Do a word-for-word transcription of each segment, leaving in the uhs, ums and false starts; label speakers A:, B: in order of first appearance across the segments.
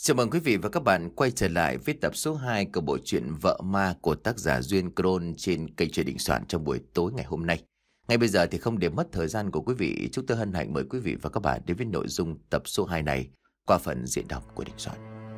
A: Chào mừng quý vị và các bạn quay trở lại với tập số hai của bộ truyện Vợ Ma của tác giả Duyên Cron trên kênh Truyện Đình Soạn trong buổi tối ngày hôm nay. Ngay bây giờ thì không để mất thời gian của quý vị, chúng tôi hân hạnh mời quý vị và các bạn đến với nội dung tập số hai này qua phần diễn đọc của Đình Soạn.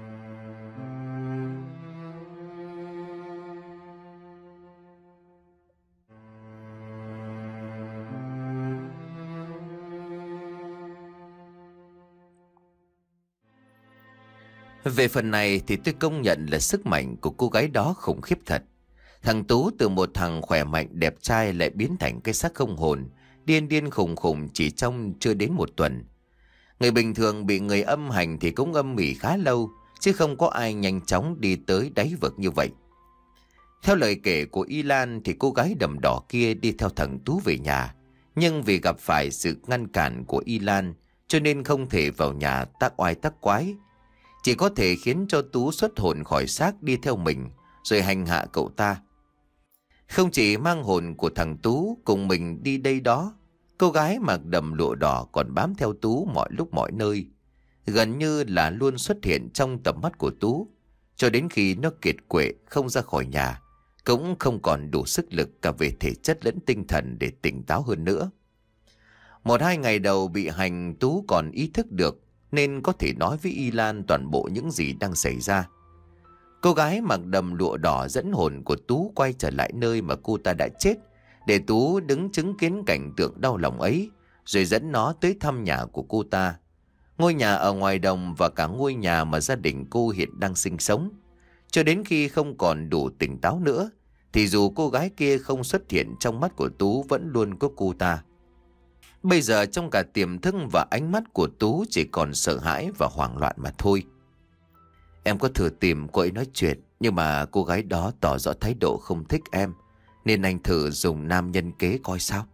A: Về phần này thì tôi công nhận là sức mạnh của cô gái đó khủng khiếp thật. Thằng Tú từ một thằng khỏe mạnh đẹp trai lại biến thành cái xác không hồn, điên điên khùng khùng chỉ trong chưa đến một tuần. Người bình thường bị người âm hành thì cũng âm ỉ khá lâu, chứ không có ai nhanh chóng đi tới đáy vực như vậy. Theo lời kể của Y Lan thì cô gái đầm đỏ kia đi theo thằng Tú về nhà, nhưng vì gặp phải sự ngăn cản của Y Lan cho nên không thể vào nhà tác oai tác quái. Chỉ có thể khiến cho Tú xuất hồn khỏi xác đi theo mình, rồi hành hạ cậu ta. Không chỉ mang hồn của thằng Tú cùng mình đi đây đó, cô gái mặc đầm lụa đỏ còn bám theo Tú mọi lúc mọi nơi, gần như là luôn xuất hiện trong tầm mắt của Tú, cho đến khi nó kiệt quệ không ra khỏi nhà, cũng không còn đủ sức lực cả về thể chất lẫn tinh thần để tỉnh táo hơn nữa. Một hai ngày đầu bị hành, Tú còn ý thức được, nên có thể nói với Y Lan toàn bộ những gì đang xảy ra. Cô gái mặc đầm lụa đỏ dẫn hồn của Tú quay trở lại nơi mà cô ta đã chết, để Tú đứng chứng kiến cảnh tượng đau lòng ấy, rồi dẫn nó tới thăm nhà của cô ta. Ngôi nhà ở ngoài đồng và cả ngôi nhà mà gia đình cô hiện đang sinh sống. Cho đến khi không còn đủ tỉnh táo nữa, thì dù cô gái kia không xuất hiện trong mắt của Tú vẫn luôn có cô ta. Bây giờ trong cả tiềm thức và ánh mắt của Tú chỉ còn sợ hãi và hoảng loạn mà thôi. Em có thử tìm cô ấy nói chuyện, nhưng mà cô gái đó tỏ rõ thái độ không thích em, nên anh thử dùng nam nhân kế coi sao.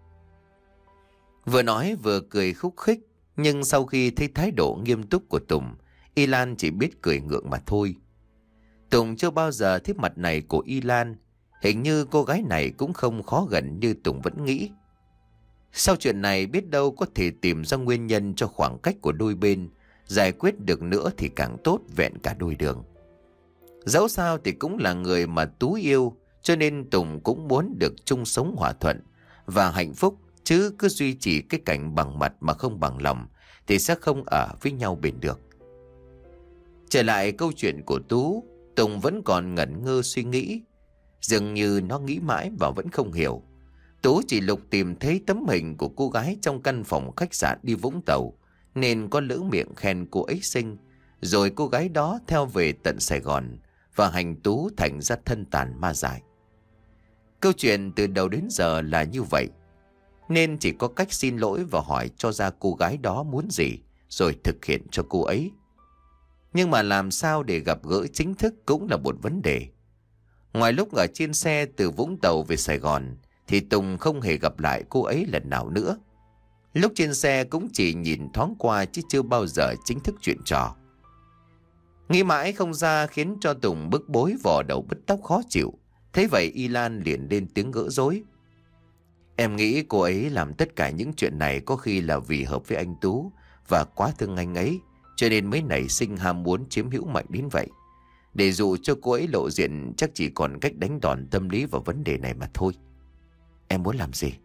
A: Vừa nói vừa cười khúc khích, nhưng sau khi thấy thái độ nghiêm túc của Tùng, Y Lan chỉ biết cười ngượng mà thôi. Tùng chưa bao giờ thấy mặt này của Y Lan, hình như cô gái này cũng không khó gần như Tùng vẫn nghĩ. Sau chuyện này biết đâu có thể tìm ra nguyên nhân cho khoảng cách của đôi bên, giải quyết được nữa thì càng tốt, vẹn cả đôi đường. Dẫu sao thì cũng là người mà Tú yêu, cho nên Tùng cũng muốn được chung sống hòa thuận và hạnh phúc, chứ cứ duy trì cái cảnh bằng mặt mà không bằng lòng thì sẽ không ở với nhau bền được. Trở lại câu chuyện của Tú, Tùng vẫn còn ngẩn ngơ suy nghĩ, dường như nó nghĩ mãi và vẫn không hiểu. Tú chỉ lục tìm thấy tấm hình của cô gái trong căn phòng khách sạn đi Vũng Tàu, nên có lỡ miệng khen cô ấy xinh, rồi cô gái đó theo về tận Sài Gòn và hành Tú thành ra thân tàn ma dại. Câu chuyện từ đầu đến giờ là như vậy, nên chỉ có cách xin lỗi và hỏi cho ra cô gái đó muốn gì, rồi thực hiện cho cô ấy. Nhưng mà làm sao để gặp gỡ chính thức cũng là một vấn đề. Ngoài lúc ở trên xe từ Vũng Tàu về Sài Gòn, thì Tùng không hề gặp lại cô ấy lần nào nữa. Lúc trên xe cũng chỉ nhìn thoáng qua chứ chưa bao giờ chính thức chuyện trò. Nghĩ mãi không ra khiến cho Tùng bức bối vò đầu bứt tóc khó chịu. Thế vậy Y Lan liền lên tiếng gỡ rối. Em nghĩ cô ấy làm tất cả những chuyện này có khi là vì hợp với anh Tú và quá thương anh ấy, cho nên mới nảy sinh ham muốn chiếm hữu mạnh đến vậy. Để dụ cho cô ấy lộ diện chắc chỉ còn cách đánh đòn tâm lý vào vấn đề này mà thôi. Em muốn làm gì?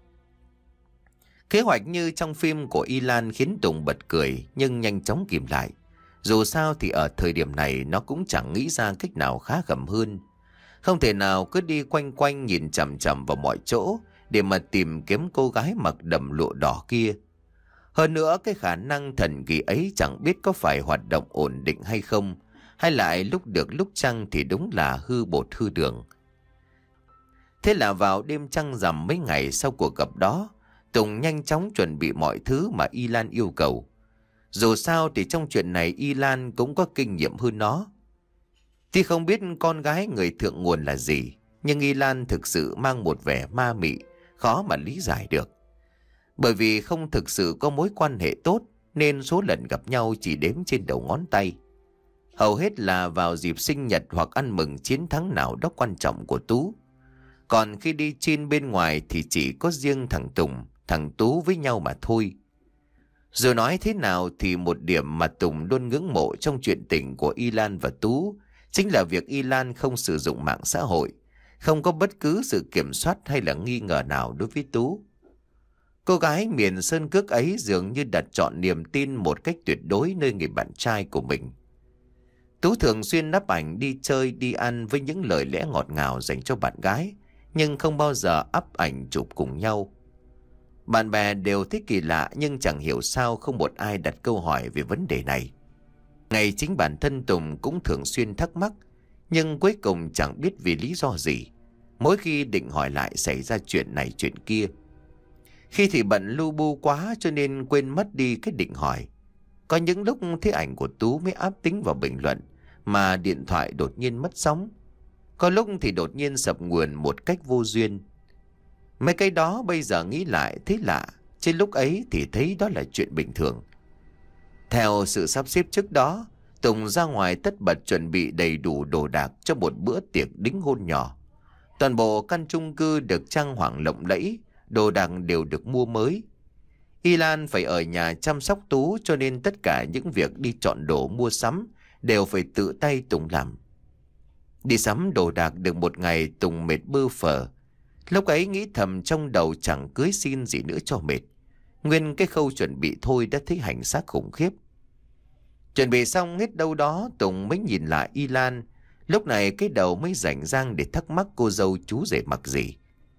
A: Kế hoạch như trong phim của Y Lan khiến Tùng bật cười, nhưng nhanh chóng kìm lại. Dù sao thì ở thời điểm này nó cũng chẳng nghĩ ra cách nào khá khẩm hơn. Không thể nào cứ đi quanh quanh nhìn chằm chằm vào mọi chỗ để mà tìm kiếm cô gái mặc đầm lụa đỏ kia. Hơn nữa cái khả năng thần kỳ ấy chẳng biết có phải hoạt động ổn định hay không, hay lại lúc được lúc chăng thì đúng là hư bột hư đường. Thế là vào đêm trăng rằm mấy ngày sau cuộc gặp đó, Tùng nhanh chóng chuẩn bị mọi thứ mà Y Lan yêu cầu. Dù sao thì trong chuyện này Y Lan cũng có kinh nghiệm hơn nó. Tuy không biết con gái người thượng nguồn là gì, nhưng Y Lan thực sự mang một vẻ ma mị, khó mà lý giải được. Bởi vì không thực sự có mối quan hệ tốt, nên số lần gặp nhau chỉ đếm trên đầu ngón tay. Hầu hết là vào dịp sinh nhật hoặc ăn mừng chiến thắng nào đó quan trọng của Tú. Còn khi đi trên bên ngoài thì chỉ có riêng thằng Tùng, thằng Tú với nhau mà thôi. Dù nói thế nào thì một điểm mà Tùng luôn ngưỡng mộ trong chuyện tình của Y Lan và Tú chính là việc Y Lan không sử dụng mạng xã hội, không có bất cứ sự kiểm soát hay là nghi ngờ nào đối với Tú. Cô gái miền sơn cước ấy dường như đặt trọn niềm tin một cách tuyệt đối nơi người bạn trai của mình. Tú thường xuyên nắp ảnh đi chơi đi ăn với những lời lẽ ngọt ngào dành cho bạn gái, nhưng không bao giờ up ảnh chụp cùng nhau. Bạn bè đều thấy kỳ lạ nhưng chẳng hiểu sao không một ai đặt câu hỏi về vấn đề này. Ngay chính bản thân Tùng cũng thường xuyên thắc mắc, nhưng cuối cùng chẳng biết vì lý do gì. Mỗi khi định hỏi lại xảy ra chuyện này chuyện kia. Khi thì bận lu bu quá cho nên quên mất đi cái định hỏi. Có những lúc thấy ảnh của Tú mới áp tính vào bình luận mà điện thoại đột nhiên mất sóng. Có lúc thì đột nhiên sập nguồn một cách vô duyên. Mấy cái đó bây giờ nghĩ lại thấy lạ, trên lúc ấy thì thấy đó là chuyện bình thường. Theo sự sắp xếp trước đó, Tùng ra ngoài tất bật chuẩn bị đầy đủ đồ đạc cho một bữa tiệc đính hôn nhỏ. Toàn bộ căn chung cư được trang hoàng lộng lẫy, đồ đạc đều được mua mới. Y Lan phải ở nhà chăm sóc Tú cho nên tất cả những việc đi chọn đồ mua sắm đều phải tự tay Tùng làm. Đi sắm đồ đạc được một ngày Tùng mệt bơ phờ. Lúc ấy nghĩ thầm trong đầu chẳng cưới xin gì nữa cho mệt. Nguyên cái khâu chuẩn bị thôi đã thấy hành xác khủng khiếp. Chuẩn bị xong hết đâu đó Tùng mới nhìn lại Y Lan. Lúc này cái đầu mới rảnh rang để thắc mắc cô dâu chú rể mặc gì.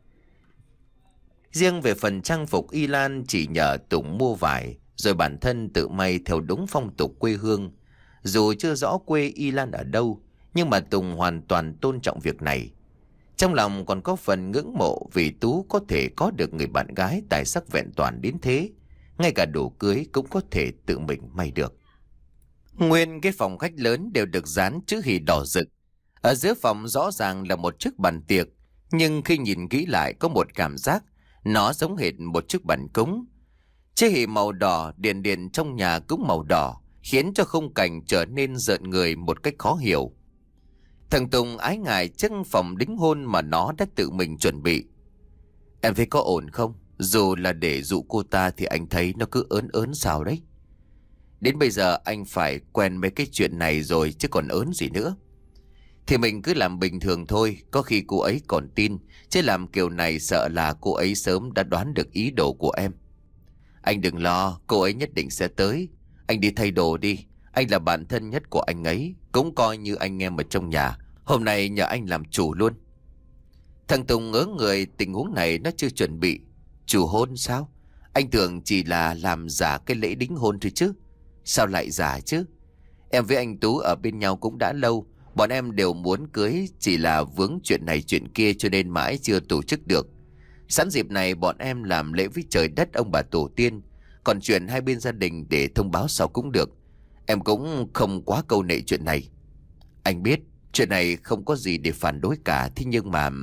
A: Riêng về phần trang phục Y Lan chỉ nhờ Tùng mua vải, rồi bản thân tự may theo đúng phong tục quê hương. Dù chưa rõ quê Y Lan ở đâu, nhưng mà Tùng hoàn toàn tôn trọng việc này. Trong lòng còn có phần ngưỡng mộ vì Tú có thể có được người bạn gái tài sắc vẹn toàn đến thế. Ngay cả đồ cưới cũng có thể tự mình may được. Nguyên cái phòng khách lớn đều được dán chữ hỷ đỏ rực. Ở giữa phòng rõ ràng là một chiếc bàn tiệc, nhưng khi nhìn kỹ lại có một cảm giác nó giống hệt một chiếc bàn cúng. Chữ hỷ màu đỏ, điện điện trong nhà cũng màu đỏ, khiến cho khung cảnh trở nên rợn người một cách khó hiểu. Thằng Tùng ái ngại chiếc phòng đính hôn mà nó đã tự mình chuẩn bị. Em thấy có ổn không? Dù là để dụ cô ta thì anh thấy nó cứ ớn ớn sao đấy. Đến bây giờ anh phải quen mấy cái chuyện này rồi chứ còn ớn gì nữa. Thì mình cứ làm bình thường thôi, có khi cô ấy còn tin, chứ làm kiểu này sợ là cô ấy sớm đã đoán được ý đồ của em. Anh đừng lo, cô ấy nhất định sẽ tới. Anh đi thay đồ đi, anh là bạn thân nhất của anh ấy, cũng coi như anh em ở trong nhà. Hôm nay nhờ anh làm chủ luôn. Thằng Tùng ngớ người, tình huống này nó chưa chuẩn bị. Chủ hôn sao? Anh tưởng chỉ là làm giả cái lễ đính hôn thôi chứ. Sao lại giả chứ? Em với anh Tú ở bên nhau cũng đã lâu. Bọn em đều muốn cưới, chỉ là vướng chuyện này chuyện kia cho nên mãi chưa tổ chức được. Sẵn dịp này bọn em làm lễ với trời đất ông bà tổ tiên. Còn chuyện hai bên gia đình để thông báo sau cũng được. Em cũng không quá câu nệ chuyện này. Anh biết chuyện này không có gì để phản đối cả. Thế nhưng mà...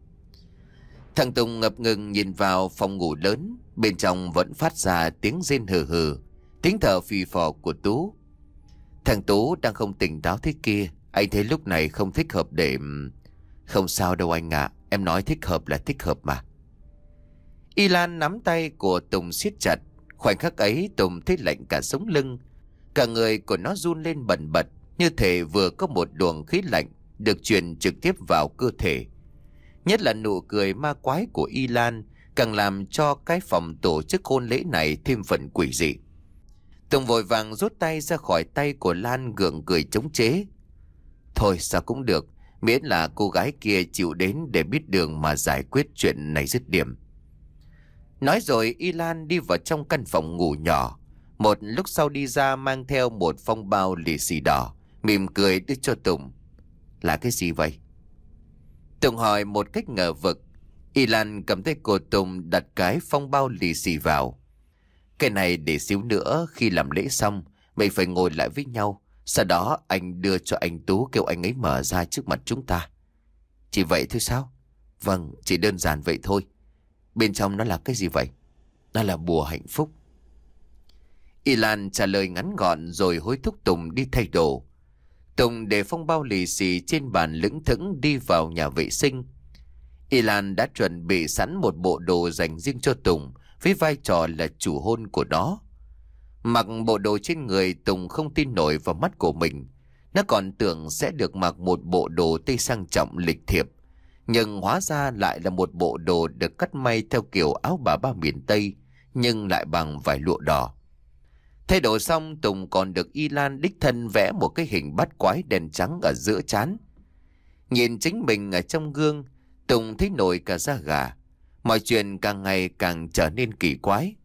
A: Thằng Tùng ngập ngừng nhìn vào phòng ngủ lớn. Bên trong vẫn phát ra tiếng rên hừ hừ, tiếng thở phì phò của Tú. Thằng Tú đang không tỉnh táo thế kia. Anh thấy lúc này không thích hợp để... Không sao đâu anh ạ, à. Em nói thích hợp là thích hợp mà. Y Lan nắm tay của Tùng siết chặt. Khoảnh khắc ấy Tùng thấy lạnh cả sống lưng. Cả người của nó run lên bần bật, như thể vừa có một luồng khí lạnh được truyền trực tiếp vào cơ thể. Nhất là nụ cười ma quái của Y Lan càng làm cho cái phòng tổ chức hôn lễ này thêm phần quỷ dị. Tùng vội vàng rút tay ra khỏi tay của Lan, gượng cười chống chế. Thôi sao cũng được, miễn là cô gái kia chịu đến để biết đường mà giải quyết chuyện này dứt điểm. Nói rồi Y Lan đi vào trong căn phòng ngủ nhỏ. Một lúc sau đi ra mang theo một phong bao lì xì đỏ, mỉm cười đưa cho Tùng. Là cái gì vậy? Tùng hỏi một cách ngờ vực. Y Lan cầm tay của Tùng đặt cái phong bao lì xì vào. Cái này để xíu nữa khi làm lễ xong mình phải ngồi lại với nhau. Sau đó anh đưa cho anh Tú, kêu anh ấy mở ra trước mặt chúng ta. Chỉ vậy thôi sao? Vâng, chỉ đơn giản vậy thôi. Bên trong nó là cái gì vậy? Nó là bùa hạnh phúc. Y Lan trả lời ngắn gọn rồi hối thúc Tùng đi thay đồ. Tùng để phong bao lì xì trên bàn lững thững đi vào nhà vệ sinh. Y Lan đã chuẩn bị sẵn một bộ đồ dành riêng cho Tùng với vai trò là chủ hôn của nó. Mặc bộ đồ trên người, Tùng không tin nổi vào mắt của mình. Nó còn tưởng sẽ được mặc một bộ đồ tây sang trọng lịch thiệp, nhưng hóa ra lại là một bộ đồ được cắt may theo kiểu áo bà ba miền Tây, nhưng lại bằng vải lụa đỏ. Thay đồ xong, Tùng còn được Y Lan đích thân vẽ một cái hình bắt quái đen trắng ở giữa trán. Nhìn chính mình ở trong gương, Tùng thấy nổi cả da gà. Mọi chuyện càng ngày càng trở nên kỳ quái.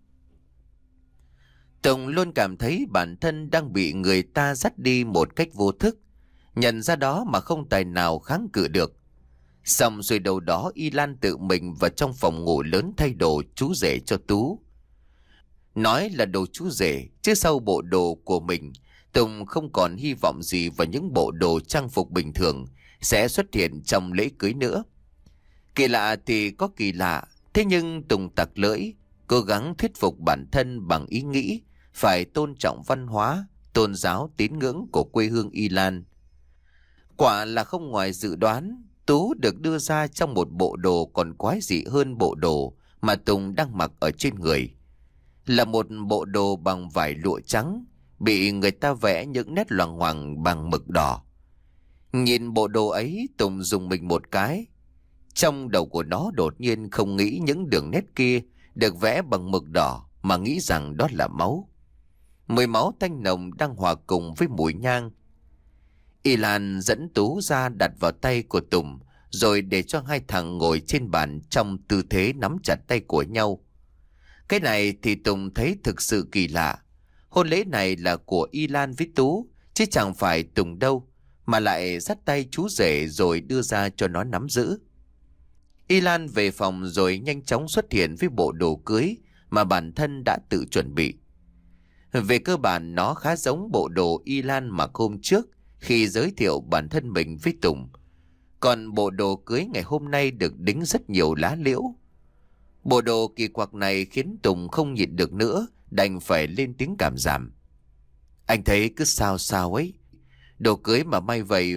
A: Tùng luôn cảm thấy bản thân đang bị người ta dắt đi một cách vô thức, nhận ra đó mà không tài nào kháng cự được. Xong rồi đầu đó, Y Lan tự mình vào trong phòng ngủ lớn thay đồ chú rể cho Tú. Nói là đồ chú rể, chứ sau bộ đồ của mình, Tùng không còn hy vọng gì vào những bộ đồ trang phục bình thường sẽ xuất hiện trong lễ cưới nữa. Kỳ lạ thì có kỳ lạ, thế nhưng Tùng tặc lưỡi, cố gắng thuyết phục bản thân bằng ý nghĩ phải tôn trọng văn hóa, tôn giáo, tín ngưỡng của quê hương Y Lan. Quả là không ngoài dự đoán, Tú được đưa ra trong một bộ đồ còn quái dị hơn bộ đồ mà Tùng đang mặc ở trên người. Là một bộ đồ bằng vải lụa trắng, bị người ta vẽ những nét loằng ngoằng bằng mực đỏ. Nhìn bộ đồ ấy, Tùng dùng mình một cái. Trong đầu của nó đột nhiên không nghĩ những đường nét kia được vẽ bằng mực đỏ, mà nghĩ rằng đó là máu. Mùi máu tanh nồng đang hòa cùng với mùi nhang. Y Lan dẫn Tú ra đặt vào tay của Tùng, rồi để cho hai thằng ngồi trên bàn trong tư thế nắm chặt tay của nhau. Cái này thì Tùng thấy thực sự kỳ lạ. Hôn lễ này là của Y Lan với Tú, chứ chẳng phải Tùng đâu, mà lại dắt tay chú rể rồi đưa ra cho nó nắm giữ. Y Lan về phòng rồi nhanh chóng xuất hiện với bộ đồ cưới mà bản thân đã tự chuẩn bị. Về cơ bản nó khá giống bộ đồ Y Lan mặc hôm trước khi giới thiệu bản thân mình với Tùng. Còn bộ đồ cưới ngày hôm nay được đính rất nhiều lá liễu. Bộ đồ kỳ quặc này khiến Tùng không nhịn được nữa, đành phải lên tiếng cảm giảm. Anh thấy cứ sao sao ấy, đồ cưới mà may vậy...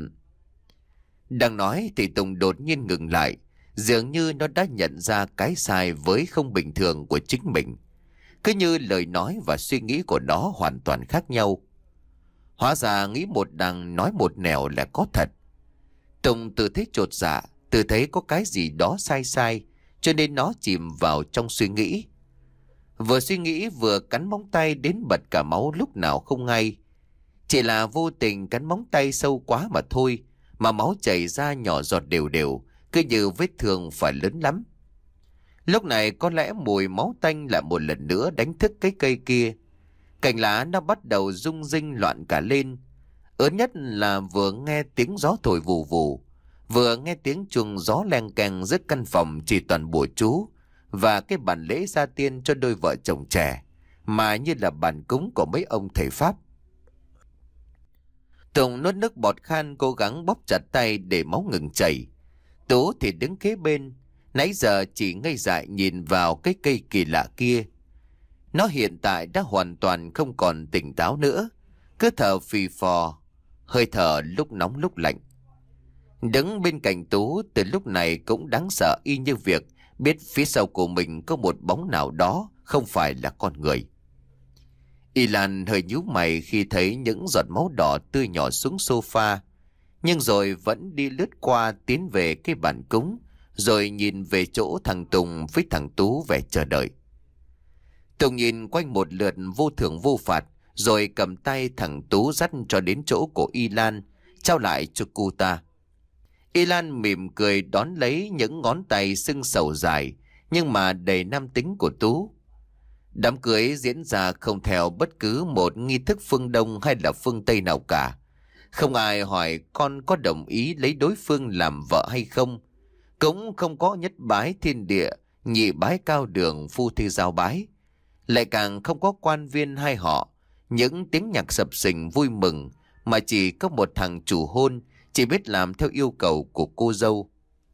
A: Đang nói thì Tùng đột nhiên ngừng lại, dường như nó đã nhận ra cái sai với không bình thường của chính mình. Cứ như lời nói và suy nghĩ của nó hoàn toàn khác nhau. Hóa ra nghĩ một đằng nói một nẻo là có thật. Tùng tự thấy chột dạ, tự thấy có cái gì đó sai sai, cho nên nó chìm vào trong suy nghĩ. Vừa suy nghĩ vừa cắn móng tay đến bật cả máu lúc nào không hay. Chỉ là vô tình cắn móng tay sâu quá mà thôi, mà máu chảy ra nhỏ giọt đều đều, cứ như vết thương phải lớn lắm. Lúc này có lẽ mùi máu tanh lại một lần nữa đánh thức cái cây kia. Cành lá nó bắt đầu rung rinh loạn cả lên. Ớn nhất là vừa nghe tiếng gió thổi vù vù, vừa nghe tiếng chuông gió leng keng giữa căn phòng chỉ toàn bùa chú và cái bàn lễ gia tiên cho đôi vợ chồng trẻ, mà như là bàn cúng của mấy ông thầy Pháp. Tùng nuốt nước bọt khan, cố gắng bóp chặt tay để máu ngừng chảy. Tú thì đứng kế bên, nãy giờ chỉ ngây dại nhìn vào cái cây kỳ lạ kia. Nó hiện tại đã hoàn toàn không còn tỉnh táo nữa, cứ thở phì phò, hơi thở lúc nóng lúc lạnh. Đứng bên cạnh Tú từ lúc này cũng đáng sợ y như việc biết phía sau của mình có một bóng nào đó không phải là con người. Y Lan hơi nhíu mày khi thấy những giọt máu đỏ tươi nhỏ xuống sofa, nhưng rồi vẫn đi lướt qua tiến về cái bàn cúng, rồi nhìn về chỗ thằng Tùng với thằng Tú vẻ chờ đợi. Tùng nhìn quanh một lượt vô thưởng vô phạt, rồi cầm tay thằng Tú dắt cho đến chỗ của Y Lan, trao lại cho cô ta. Y Lan mỉm cười đón lấy những ngón tay sưng sầu dài nhưng mà đầy nam tính của Tú. Đám cưới diễn ra không theo bất cứ một nghi thức phương Đông hay là phương Tây nào cả. Không ai hỏi con có đồng ý lấy đối phương làm vợ hay không. Cũng không có nhất bái thiên địa, nhị bái cao đường, phu thê giao bái. Lại càng không có quan viên hai họ, những tiếng nhạc sập sình vui mừng, mà chỉ có một thằng chủ hôn chỉ biết làm theo yêu cầu của cô dâu.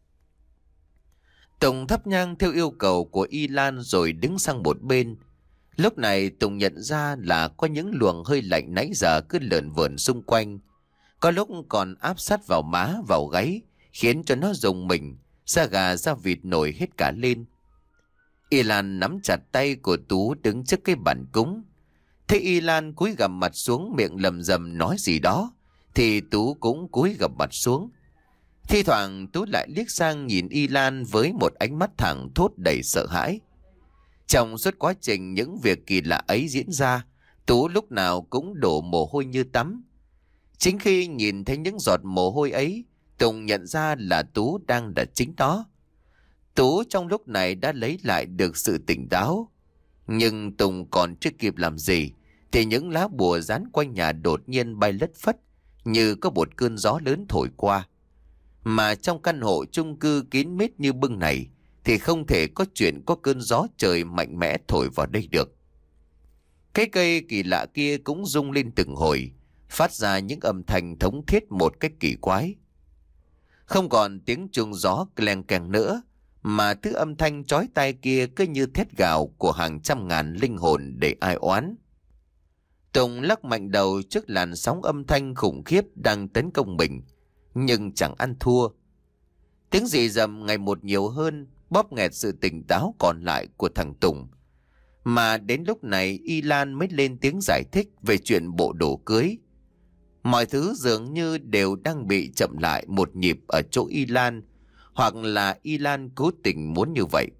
A: Tùng thắp nhang theo yêu cầu của Y Lan rồi đứng sang một bên. Lúc này Tùng nhận ra là có những luồng hơi lạnh nãy giờ cứ lượn vờn xung quanh. Có lúc còn áp sát vào má, vào gáy, khiến cho nó rùng mình, da gà da vịt nổi hết cả lên. Y Lan nắm chặt tay của Tú đứng trước cái bàn cúng. Thấy Y Lan cúi gằm mặt xuống miệng lầm rầm nói gì đó, thì Tú cũng cúi gằm mặt xuống. Thi thoảng Tú lại liếc sang nhìn Y Lan với một ánh mắt thẳng thốt đầy sợ hãi. Trong suốt quá trình những việc kỳ lạ ấy diễn ra, Tú lúc nào cũng đổ mồ hôi như tắm. Chính khi nhìn thấy những giọt mồ hôi ấy, Tùng nhận ra là Tú đang là chính nó. Tú trong lúc này đã lấy lại được sự tỉnh táo. Nhưng Tùng còn chưa kịp làm gì, thì những lá bùa dán quanh nhà đột nhiên bay lất phất, như có một cơn gió lớn thổi qua. Mà trong căn hộ chung cư kín mít như bưng này, thì không thể có chuyện có cơn gió trời mạnh mẽ thổi vào đây được. Cái cây kỳ lạ kia cũng rung lên từng hồi, phát ra những âm thanh thống thiết một cách kỳ quái. Không còn tiếng chuông gió cleng keng nữa, mà thứ âm thanh chói tai kia cứ như thét gào của hàng trăm ngàn linh hồn để ai oán. Tùng lắc mạnh đầu trước làn sóng âm thanh khủng khiếp đang tấn công mình, nhưng chẳng ăn thua. Tiếng rì rầm ngày một nhiều hơn, bóp nghẹt sự tỉnh táo còn lại của thằng Tùng. Mà đến lúc này Y Lan mới lên tiếng giải thích về chuyện bộ đồ cưới. Mọi thứ dường như đều đang bị chậm lại một nhịp ở chỗ Y Lan, hoặc là Y Lan cố tình muốn như vậy.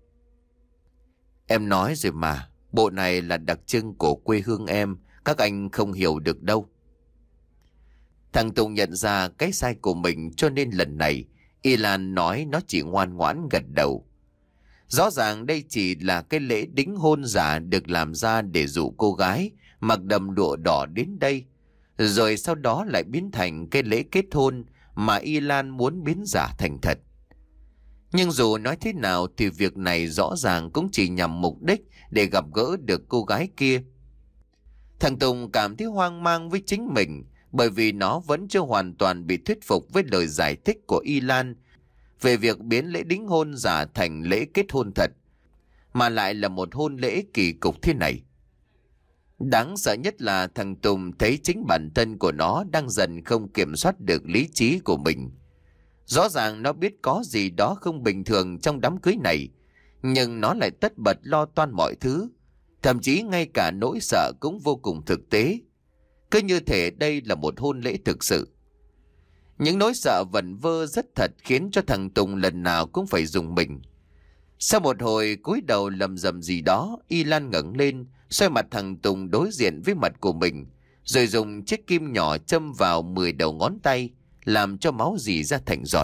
A: Em nói rồi mà, bộ này là đặc trưng của quê hương em, các anh không hiểu được đâu. Thằng Tùng nhận ra cái sai của mình, cho nên lần này Y Lan nói nó chỉ ngoan ngoãn gật đầu. Rõ ràng đây chỉ là cái lễ đính hôn giả được làm ra để dụ cô gái mặc đầm lụa đỏ đến đây, rồi sau đó lại biến thành cái lễ kết hôn mà Y Lan muốn biến giả thành thật. Nhưng dù nói thế nào thì việc này rõ ràng cũng chỉ nhằm mục đích để gặp gỡ được cô gái kia. Thằng Tùng cảm thấy hoang mang với chính mình, bởi vì nó vẫn chưa hoàn toàn bị thuyết phục với lời giải thích của Y Lan về việc biến lễ đính hôn giả thành lễ kết hôn thật, mà lại là một hôn lễ kỳ cục thế này. Đáng sợ nhất là thằng Tùng thấy chính bản thân của nó đang dần không kiểm soát được lý trí của mình. Rõ ràng nó biết có gì đó không bình thường trong đám cưới này, nhưng nó lại tất bật lo toan mọi thứ, thậm chí ngay cả nỗi sợ cũng vô cùng thực tế. Cứ như thể đây là một hôn lễ thực sự. Những nỗi sợ vẩn vơ rất thật khiến cho thằng Tùng lần nào cũng phải dùng mình. Sau một hồi cúi đầu lầm rầm gì đó, Y Lan ngẩng lên, xoay mặt thằng Tùng đối diện với mặt của mình, rồi dùng chiếc kim nhỏ châm vào mười đầu ngón tay, làm cho máu rỉ ra thành giọt.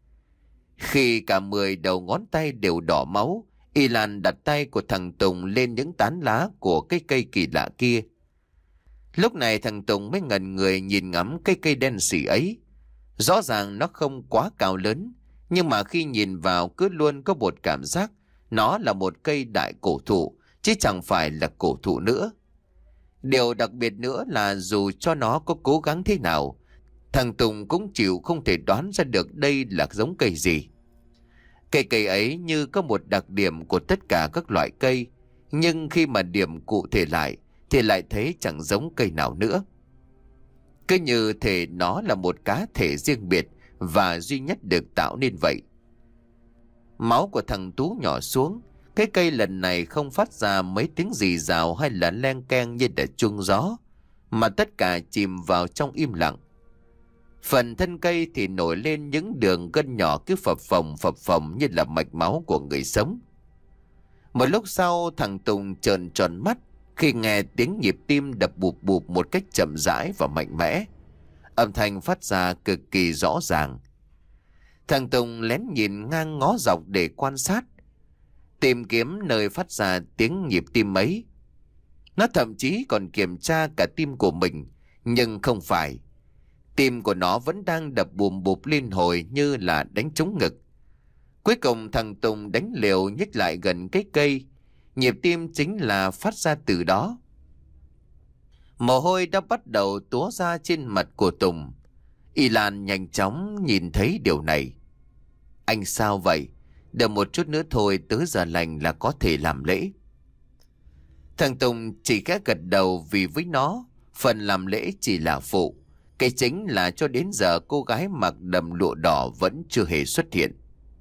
A: Khi cả mười đầu ngón tay đều đỏ máu, Y Lan đặt tay của thằng Tùng lên những tán lá của cái cây kỳ lạ kia. Lúc này thằng Tùng mới ngẩn người nhìn ngắm cây cây đen sì ấy. Rõ ràng nó không quá cao lớn, nhưng mà khi nhìn vào cứ luôn có một cảm giác nó là một cây đại cổ thụ, chứ chẳng phải là cổ thụ nữa. Điều đặc biệt nữa là dù cho nó có cố gắng thế nào, thằng Tùng cũng chịu không thể đoán ra được đây là giống cây gì. Cây cây ấy như có một đặc điểm của tất cả các loại cây, nhưng khi mà điểm cụ thể lại thì lại thấy chẳng giống cây nào nữa. Cứ như thể nó là một cá thể riêng biệt và duy nhất được tạo nên vậy. Máu của thằng Tú nhỏ xuống, cái cây lần này không phát ra mấy tiếng rì rào hay là len keng như để chuông gió, mà tất cả chìm vào trong im lặng. Phần thân cây thì nổi lên những đường gân nhỏ cứ phập phồng phập phồng như là mạch máu của người sống. Một lúc sau thằng Tùng trợn tròn mắt khi nghe tiếng nhịp tim đập bụp bụp một cách chậm rãi và mạnh mẽ. Âm thanh phát ra cực kỳ rõ ràng. Thằng Tùng lén nhìn ngang ngó dọc để quan sát, tìm kiếm nơi phát ra tiếng nhịp tim ấy. Nó thậm chí còn kiểm tra cả tim của mình, nhưng không phải. Tim của nó vẫn đang đập bùm bụp liên hồi như là đánh trúng ngực. Cuối cùng thằng Tùng đánh liều nhích lại gần cái cây. Nhịp tim chính là phát ra từ đó. Mồ hôi đã bắt đầu túa ra trên mặt của Tùng. Y Lan nhanh chóng nhìn thấy điều này. Anh sao vậy? Đợi một chút nữa thôi, tới giờ lành là có thể làm lễ. Thằng Tùng chỉ khẽ gật đầu, vì với nó phần làm lễ chỉ là phụ. Cái chính là cho đến giờ cô gái mặc đầm lụa đỏ vẫn chưa hề xuất hiện.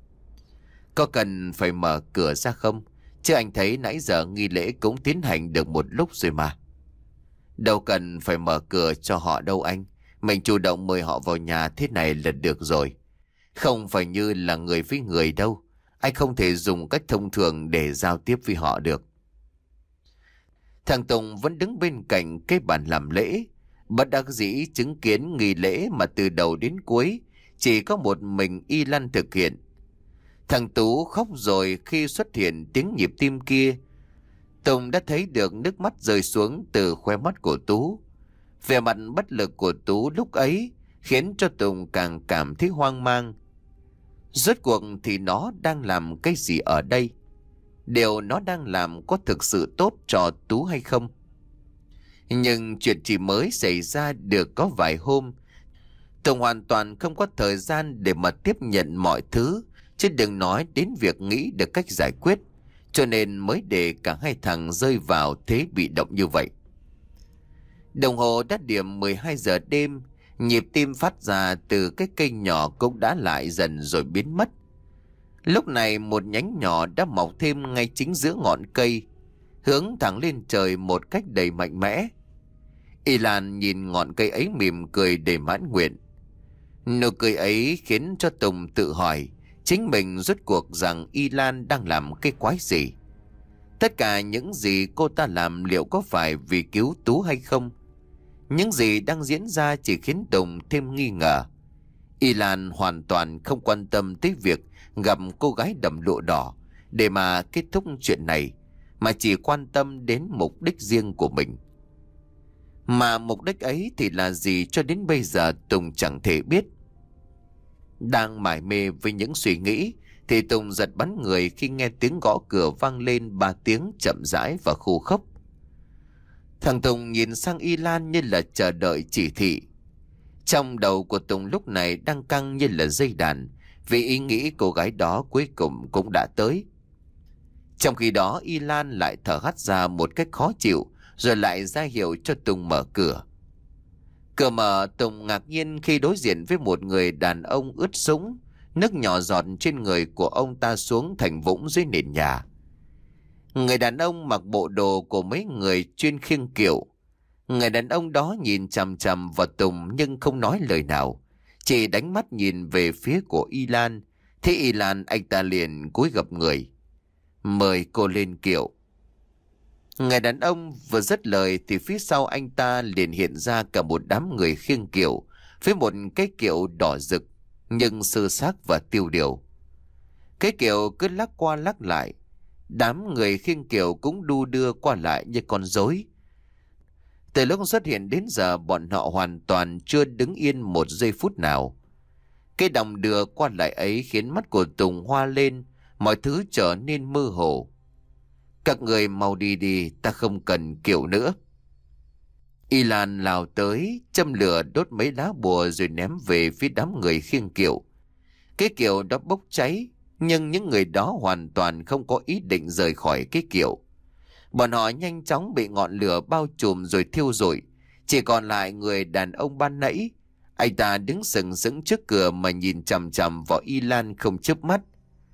A: Có cần phải mở cửa ra không? Chứ anh thấy nãy giờ nghi lễ cũng tiến hành được một lúc rồi mà. Đâu cần phải mở cửa cho họ đâu anh. Mình chủ động mời họ vào nhà thế này là được rồi. Không phải như là người với người đâu. Anh không thể dùng cách thông thường để giao tiếp với họ được. Thằng Tùng vẫn đứng bên cạnh cái bàn làm lễ, bất đắc dĩ chứng kiến nghi lễ mà từ đầu đến cuối chỉ có một mình Y Lan thực hiện. Thằng Tú khóc rồi khi xuất hiện tiếng nhịp tim kia. Tùng đã thấy được nước mắt rơi xuống từ khóe mắt của Tú. Vẻ mặt bất lực của Tú lúc ấy khiến cho Tùng càng cảm thấy hoang mang. Rốt cuộc thì nó đang làm cái gì ở đây? Điều nó đang làm có thực sự tốt cho Tú hay không? Nhưng chuyện chỉ mới xảy ra được có vài hôm. Tùng hoàn toàn không có thời gian để mà tiếp nhận mọi thứ, chứ đừng nói đến việc nghĩ được cách giải quyết. Cho nên mới để cả hai thằng rơi vào thế bị động như vậy. Đồng hồ đã điểm mười hai giờ đêm, nhịp tim phát ra từ cái cây nhỏ cũng đã lại dần rồi biến mất. Lúc này một nhánh nhỏ đã mọc thêm ngay chính giữa ngọn cây, hướng thẳng lên trời một cách đầy mạnh mẽ. Y Lan nhìn ngọn cây ấy mỉm cười đầy mãn nguyện. Nụ cười ấy khiến cho Tùng tự hỏi chính mình rốt cuộc rằng Y Lan đang làm cái quái gì. Tất cả những gì cô ta làm liệu có phải vì cứu Tú hay không? Những gì đang diễn ra chỉ khiến Tùng thêm nghi ngờ. Y Lan hoàn toàn không quan tâm tới việc gặp cô gái đầm lụa đỏ để mà kết thúc chuyện này, mà chỉ quan tâm đến mục đích riêng của mình. Mà mục đích ấy thì là gì cho đến bây giờ Tùng chẳng thể biết. Đang mải mê với những suy nghĩ thì Tùng giật bắn người khi nghe tiếng gõ cửa vang lên ba tiếng chậm rãi và khô khốc. Thằng Tùng nhìn sang Y Lan như là chờ đợi chỉ thị. Trong đầu của Tùng lúc này đang căng như là dây đàn, vì ý nghĩ cô gái đó cuối cùng cũng đã tới. Trong khi đó Y Lan lại thở hắt ra một cách khó chịu, rồi lại ra hiệu cho Tùng mở cửa. Cửa mở, Tùng ngạc nhiên khi đối diện với một người đàn ông ướt sũng, nước nhỏ giọt trên người của ông ta xuống thành vũng dưới nền nhà. Người đàn ông mặc bộ đồ của mấy người chuyên khiêng kiệu. Người đàn ông đó nhìn chằm chằm vào Tùng nhưng không nói lời nào, chỉ đánh mắt nhìn về phía của Y Lan. Thế Y Lan anh ta liền cúi gập người, mời cô lên kiệu. Người đàn ông vừa dứt lời thì phía sau anh ta liền hiện ra cả một đám người khiêng kiệu với một cái kiệu đỏ rực nhưng sơ xác và tiêu điều. Cái kiệu cứ lắc qua lắc lại, đám người khiêng kiệu cũng đu đưa qua lại như con rối. Từ lúc xuất hiện đến giờ bọn họ hoàn toàn chưa đứng yên một giây phút nào. Cái đong đưa qua lại ấy khiến mắt của Tùng hoa lên, mọi thứ trở nên mơ hồ. Các người mau đi đi, ta không cần kiệu nữa. Y Lan lao tới, châm lửa đốt mấy lá bùa rồi ném về phía đám người khiêng kiệu. Cái kiệu đó bốc cháy, nhưng những người đó hoàn toàn không có ý định rời khỏi cái kiệu. Bọn họ nhanh chóng bị ngọn lửa bao trùm rồi thiêu rụi. Chỉ còn lại người đàn ông ban nãy. Anh ta đứng sừng sững trước cửa mà nhìn chằm chằm vào Y Lan không chớp mắt.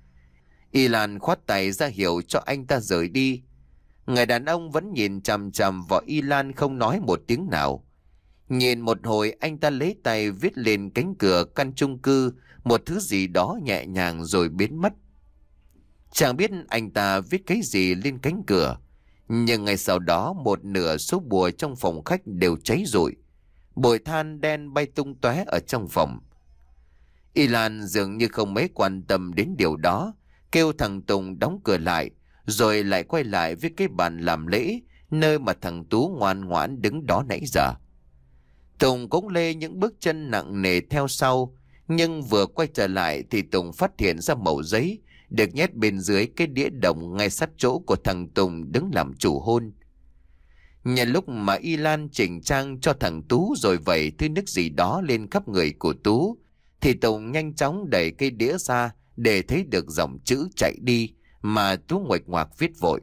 A: Y Lan khoát tay ra hiệu cho anh ta rời đi. Người đàn ông vẫn nhìn chằm chằm vào Y Lan không nói một tiếng nào. Nhìn một hồi anh ta lấy tay viết lên cánh cửa căn chung cư một thứ gì đó nhẹ nhàng rồi biến mất. Chẳng biết anh ta viết cái gì lên cánh cửa, nhưng ngay sau đó một nửa số bùa trong phòng khách đều cháy rụi. Bụi than đen bay tung tóe ở trong phòng. Y Lan dường như không mấy quan tâm đến điều đó, kêu thằng Tùng đóng cửa lại, rồi lại quay lại với cái bàn làm lễ, nơi mà thằng Tú ngoan ngoãn đứng đó nãy giờ. Tùng cũng lê những bước chân nặng nề theo sau, nhưng vừa quay trở lại thì Tùng phát hiện ra mẩu giấy được nhét bên dưới cái đĩa đồng ngay sát chỗ của thằng Tùng đứng làm chủ hôn. Nhân lúc mà Y Lan chỉnh trang cho thằng Tú rồi vẩy thứ nước gì đó lên khắp người của Tú, thì Tùng nhanh chóng đẩy cây đĩa ra để thấy được dòng chữ chạy đi mà Tú nguệch ngoạc viết vội.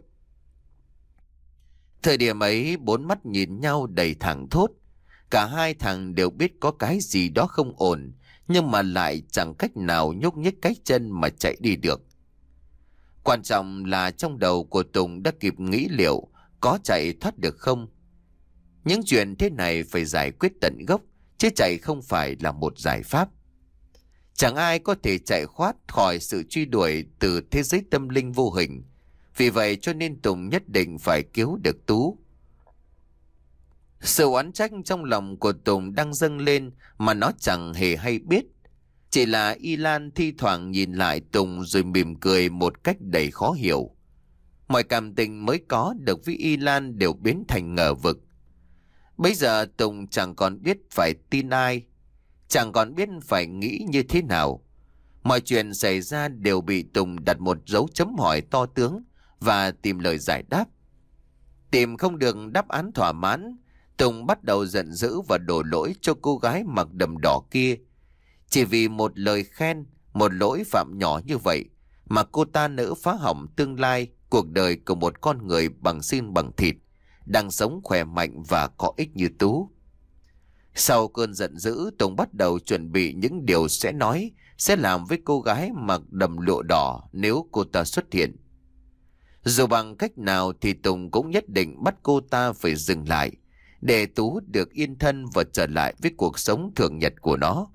A: Thời điểm ấy bốn mắt nhìn nhau đầy thảng thốt. Cả hai thằng đều biết có cái gì đó không ổn, nhưng mà lại chẳng cách nào nhúc nhích cái chân mà chạy đi được. Quan trọng là trong đầu của Tùng đã kịp nghĩ liệu có chạy thoát được không. Những chuyện thế này phải giải quyết tận gốc, chứ chạy không phải là một giải pháp. Chẳng ai có thể chạy thoát khỏi sự truy đuổi từ thế giới tâm linh vô hình. Vì vậy cho nên Tùng nhất định phải cứu được Tú. Sự oán trách trong lòng của Tùng đang dâng lên mà nó chẳng hề hay biết. Chỉ là Y Lan thi thoảng nhìn lại Tùng rồi mỉm cười một cách đầy khó hiểu. Mọi cảm tình mới có được với Y Lan đều biến thành ngờ vực. Bây giờ Tùng chẳng còn biết phải tin ai, chẳng còn biết phải nghĩ như thế nào. Mọi chuyện xảy ra đều bị Tùng đặt một dấu chấm hỏi to tướng và tìm lời giải đáp. Tìm không được đáp án thỏa mãn, Tùng bắt đầu giận dữ và đổ lỗi cho cô gái mặc đầm đỏ kia. Chỉ vì một lời khen, một lỗi phạm nhỏ như vậy mà cô ta nỡ phá hỏng tương lai, cuộc đời của một con người bằng xương bằng thịt, đang sống khỏe mạnh và có ích như Tú. Sau cơn giận dữ, Tùng bắt đầu chuẩn bị những điều sẽ nói, sẽ làm với cô gái mặc đầm lụa đỏ nếu cô ta xuất hiện. Dù bằng cách nào thì Tùng cũng nhất định bắt cô ta phải dừng lại, để Tú được yên thân và trở lại với cuộc sống thường nhật của nó.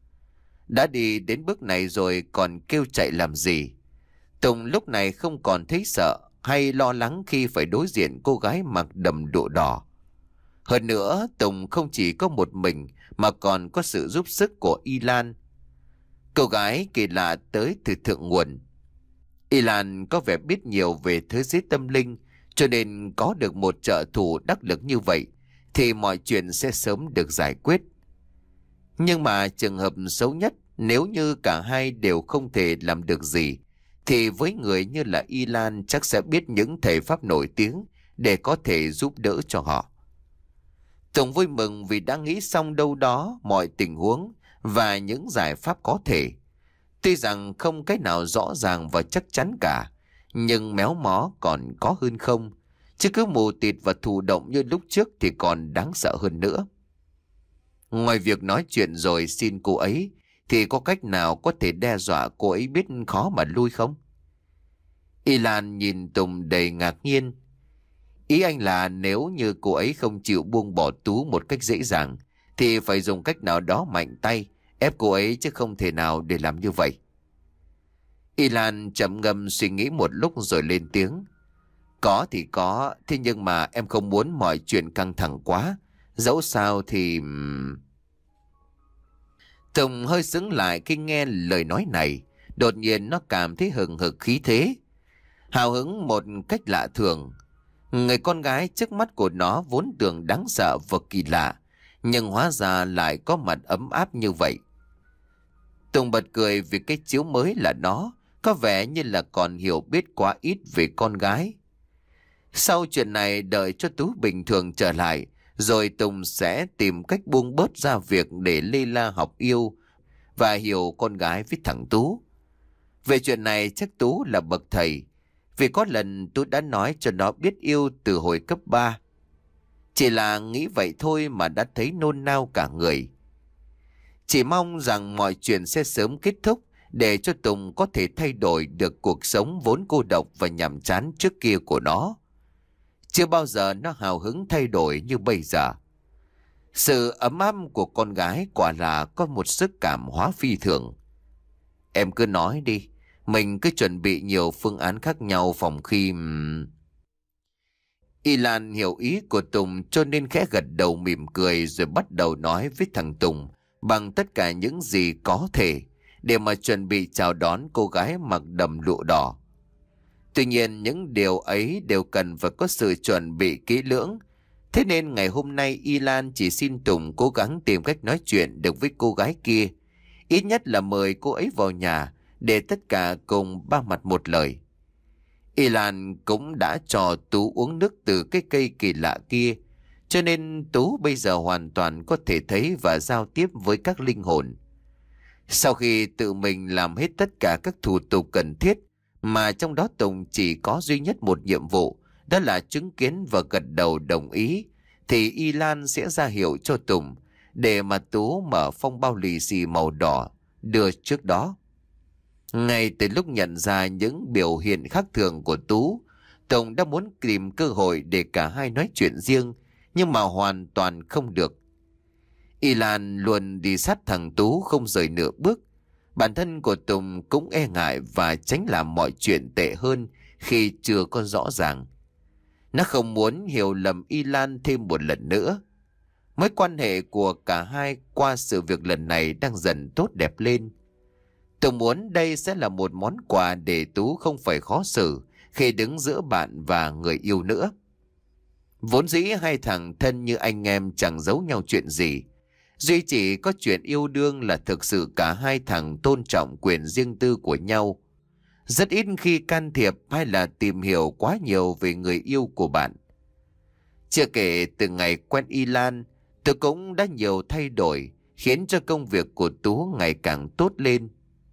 A: Đã đi đến bước này rồi còn kêu chạy làm gì? Tùng lúc này không còn thấy sợ hay lo lắng khi phải đối diện cô gái mặc đầm lụa đỏ. Hơn nữa, Tùng không chỉ có một mình mà còn có sự giúp sức của Y Lan. Cô gái kỳ lạ tới từ thượng nguồn. Y Lan có vẻ biết nhiều về thế giới tâm linh, cho nên có được một trợ thủ đắc lực như vậy thì mọi chuyện sẽ sớm được giải quyết. Nhưng mà trường hợp xấu nhất, nếu như cả hai đều không thể làm được gì, thì với người như là Y Lan chắc sẽ biết những thầy pháp nổi tiếng để có thể giúp đỡ cho họ. Tùng vui mừng vì đã nghĩ xong đâu đó mọi tình huống và những giải pháp có thể. Tuy rằng không cái nào rõ ràng và chắc chắn cả, nhưng méo mó còn có hơn không. Chứ cứ mù tịt và thụ động như lúc trước thì còn đáng sợ hơn nữa. Ngoài việc nói chuyện rồi xin cô ấy, thì có cách nào có thể đe dọa cô ấy biết khó mà lui không? Y Lan nhìn Tùng đầy ngạc nhiên. Ý anh là nếu như cô ấy không chịu buông bỏ Tú một cách dễ dàng, thì phải dùng cách nào đó mạnh tay, ép cô ấy chứ không thể nào để làm như vậy. Y Lan trầm ngâm suy nghĩ một lúc rồi lên tiếng. Có thì có, thế nhưng mà em không muốn mọi chuyện căng thẳng quá. Dẫu sao thì... Tùng hơi sững lại khi nghe lời nói này. Đột nhiên nó cảm thấy hừng hực khí thế, hào hứng một cách lạ thường. Người con gái trước mắt của nó vốn tưởng đáng sợ và kỳ lạ, nhưng hóa ra lại có mặt ấm áp như vậy. Tùng bật cười vì cái chiếu mới là nó có vẻ như là còn hiểu biết quá ít về con gái. Sau chuyện này đợi cho Tú bình thường trở lại, rồi Tùng sẽ tìm cách buông bớt ra việc để Lê La học yêu và hiểu con gái với thằng Tú. Về chuyện này chắc Tú là bậc thầy, vì có lần Tú đã nói cho nó biết yêu từ hồi cấp ba. Chỉ là nghĩ vậy thôi mà đã thấy nôn nao cả người. Chỉ mong rằng mọi chuyện sẽ sớm kết thúc để cho Tùng có thể thay đổi được cuộc sống vốn cô độc và nhàm chán trước kia của nó. Chưa bao giờ nó hào hứng thay đổi như bây giờ. Sự ấm áp của con gái quả là có một sức cảm hóa phi thường. Em cứ nói đi, mình cứ chuẩn bị nhiều phương án khác nhau phòng khi... Y Lan hiểu ý của Tùng cho nên khẽ gật đầu mỉm cười rồi bắt đầu nói với thằng Tùng bằng tất cả những gì có thể để mà chuẩn bị chào đón cô gái mặc đầm lụa đỏ. Tuy nhiên những điều ấy đều cần phải có sự chuẩn bị kỹ lưỡng. Thế nên ngày hôm nay Y Lan chỉ xin Tùng cố gắng tìm cách nói chuyện được với cô gái kia. Ít nhất là mời cô ấy vào nhà để tất cả cùng ba mặt một lời. Y Lan cũng đã cho Tú uống nước từ cái cây kỳ lạ kia, cho nên Tú bây giờ hoàn toàn có thể thấy và giao tiếp với các linh hồn. Sau khi tự mình làm hết tất cả các thủ tục cần thiết, mà trong đó Tùng chỉ có duy nhất một nhiệm vụ, đó là chứng kiến và gật đầu đồng ý, thì Y Lan sẽ ra hiệu cho Tùng để mà Tú mở phong bao lì xì màu đỏ đưa trước đó. Ngay từ lúc nhận ra những biểu hiện khác thường của Tú, Tùng đã muốn tìm cơ hội để cả hai nói chuyện riêng, nhưng mà hoàn toàn không được. Y Lan luôn đi sát thằng Tú không rời nửa bước. Bản thân của Tùng cũng e ngại và tránh làm mọi chuyện tệ hơn khi chưa có rõ ràng. Nó không muốn hiểu lầm Y Lan thêm một lần nữa. Mối quan hệ của cả hai qua sự việc lần này đang dần tốt đẹp lên. Tùng muốn đây sẽ là một món quà để Tú không phải khó xử khi đứng giữa bạn và người yêu nữa. Vốn dĩ hai thằng thân như anh em chẳng giấu nhau chuyện gì. Duy chỉ có chuyện yêu đương là thực sự cả hai thằng tôn trọng quyền riêng tư của nhau. Rất ít khi can thiệp hay là tìm hiểu quá nhiều về người yêu của bạn. Chưa kể từ ngày quen Y Lan, tôi cũng đã nhiều thay đổi, khiến cho công việc của Tú ngày càng tốt lên.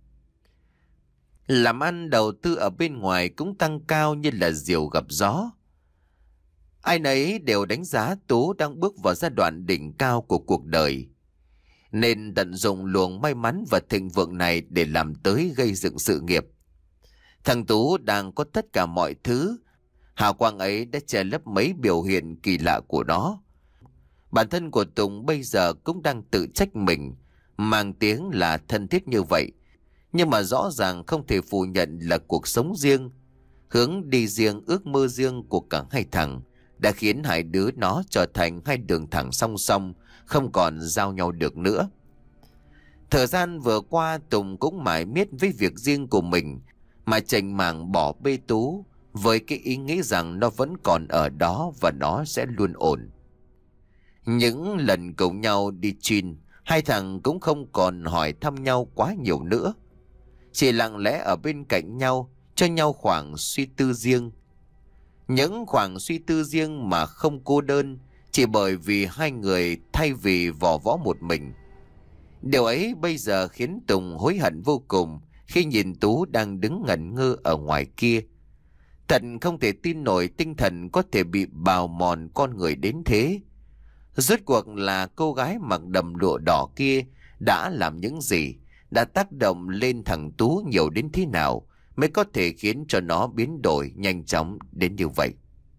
A: Làm ăn đầu tư ở bên ngoài cũng tăng cao như là diều gặp gió. Ai nấy đều đánh giá Tú đang bước vào giai đoạn đỉnh cao của cuộc đời, nên tận dụng luồng may mắn và thịnh vượng này để làm tới gây dựng sự nghiệp. Thằng Tú đang có tất cả mọi thứ. Hào quang ấy đã che lấp mấy biểu hiện kỳ lạ của nó. Bản thân của Tùng bây giờ cũng đang tự trách mình, mang tiếng là thân thiết như vậy, nhưng mà rõ ràng không thể phủ nhận là cuộc sống riêng, hướng đi riêng, ước mơ riêng của cả hai thằng đã khiến hai đứa nó trở thành hai đường thẳng song song, không còn giao nhau được nữa. Thời gian vừa qua Tùng cũng mải miết với việc riêng của mình mà chành mảng bỏ bê Tú, với cái ý nghĩ rằng nó vẫn còn ở đó và nó sẽ luôn ổn. Những lần cùng nhau đi chuyên, hai thằng cũng không còn hỏi thăm nhau quá nhiều nữa, chỉ lặng lẽ ở bên cạnh nhau, cho nhau khoảng suy tư riêng. Những khoảng suy tư riêng mà không cô đơn, chỉ bởi vì hai người thay vì vò võ một mình. Điều ấy bây giờ khiến Tùng hối hận vô cùng khi nhìn Tú đang đứng ngẩn ngơ ở ngoài kia. Thật không thể tin nổi tinh thần có thể bị bào mòn con người đến thế. Rốt cuộc là cô gái mặc đầm lụa đỏ kia đã làm những gì, đã tác động lên thằng Tú nhiều đến thế nào mới có thể khiến cho nó biến đổi nhanh chóng đến như vậy.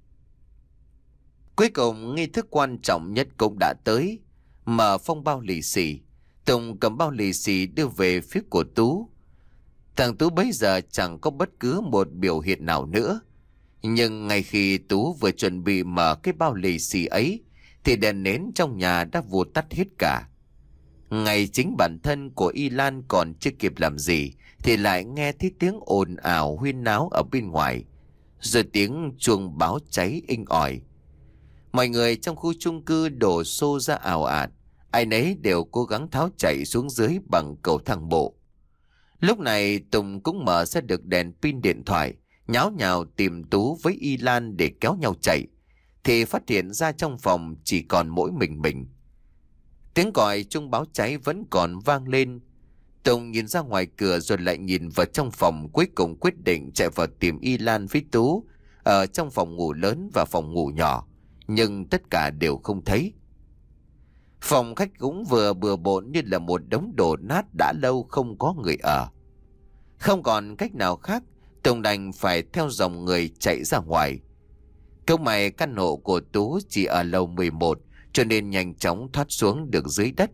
A: Cuối cùng nghi thức quan trọng nhất cũng đã tới. Mở phong bao lì xì, Tùng cầm bao lì xì đưa về phía của Tú. Thằng Tú bấy giờ chẳng có bất cứ một biểu hiện nào nữa. Nhưng ngay khi Tú vừa chuẩn bị mở cái bao lì xì ấy thì đèn nến trong nhà đã vụt tắt hết cả. Ngay chính bản thân của Y Lan còn chưa kịp làm gì thì lại nghe thấy tiếng ồn ào huyên náo ở bên ngoài, rồi tiếng chuông báo cháy inh ỏi. Mọi người trong khu chung cư đổ xô ra ào ạt, ai nấy đều cố gắng tháo chạy xuống dưới bằng cầu thang bộ. Lúc này Tùng cũng mở ra được đèn pin điện thoại, nháo nhào tìm Tú với Y Lan để kéo nhau chạy, thì phát hiện ra trong phòng chỉ còn mỗi mình mình. Tiếng còi chuông báo cháy vẫn còn vang lên. Tùng nhìn ra ngoài cửa rồi lại nhìn vào trong phòng, cuối cùng quyết định chạy vào tìm Y Lan với Tú ở trong phòng ngủ lớn và phòng ngủ nhỏ, nhưng tất cả đều không thấy. Phòng khách cũng vừa bừa bộn như là một đống đổ nát đã lâu không có người ở. Không còn cách nào khác, Tùng đành phải theo dòng người chạy ra ngoài. Câu mày căn hộ của Tú chỉ ở lầu mười một, cho nên nhanh chóng thoát xuống được dưới đất.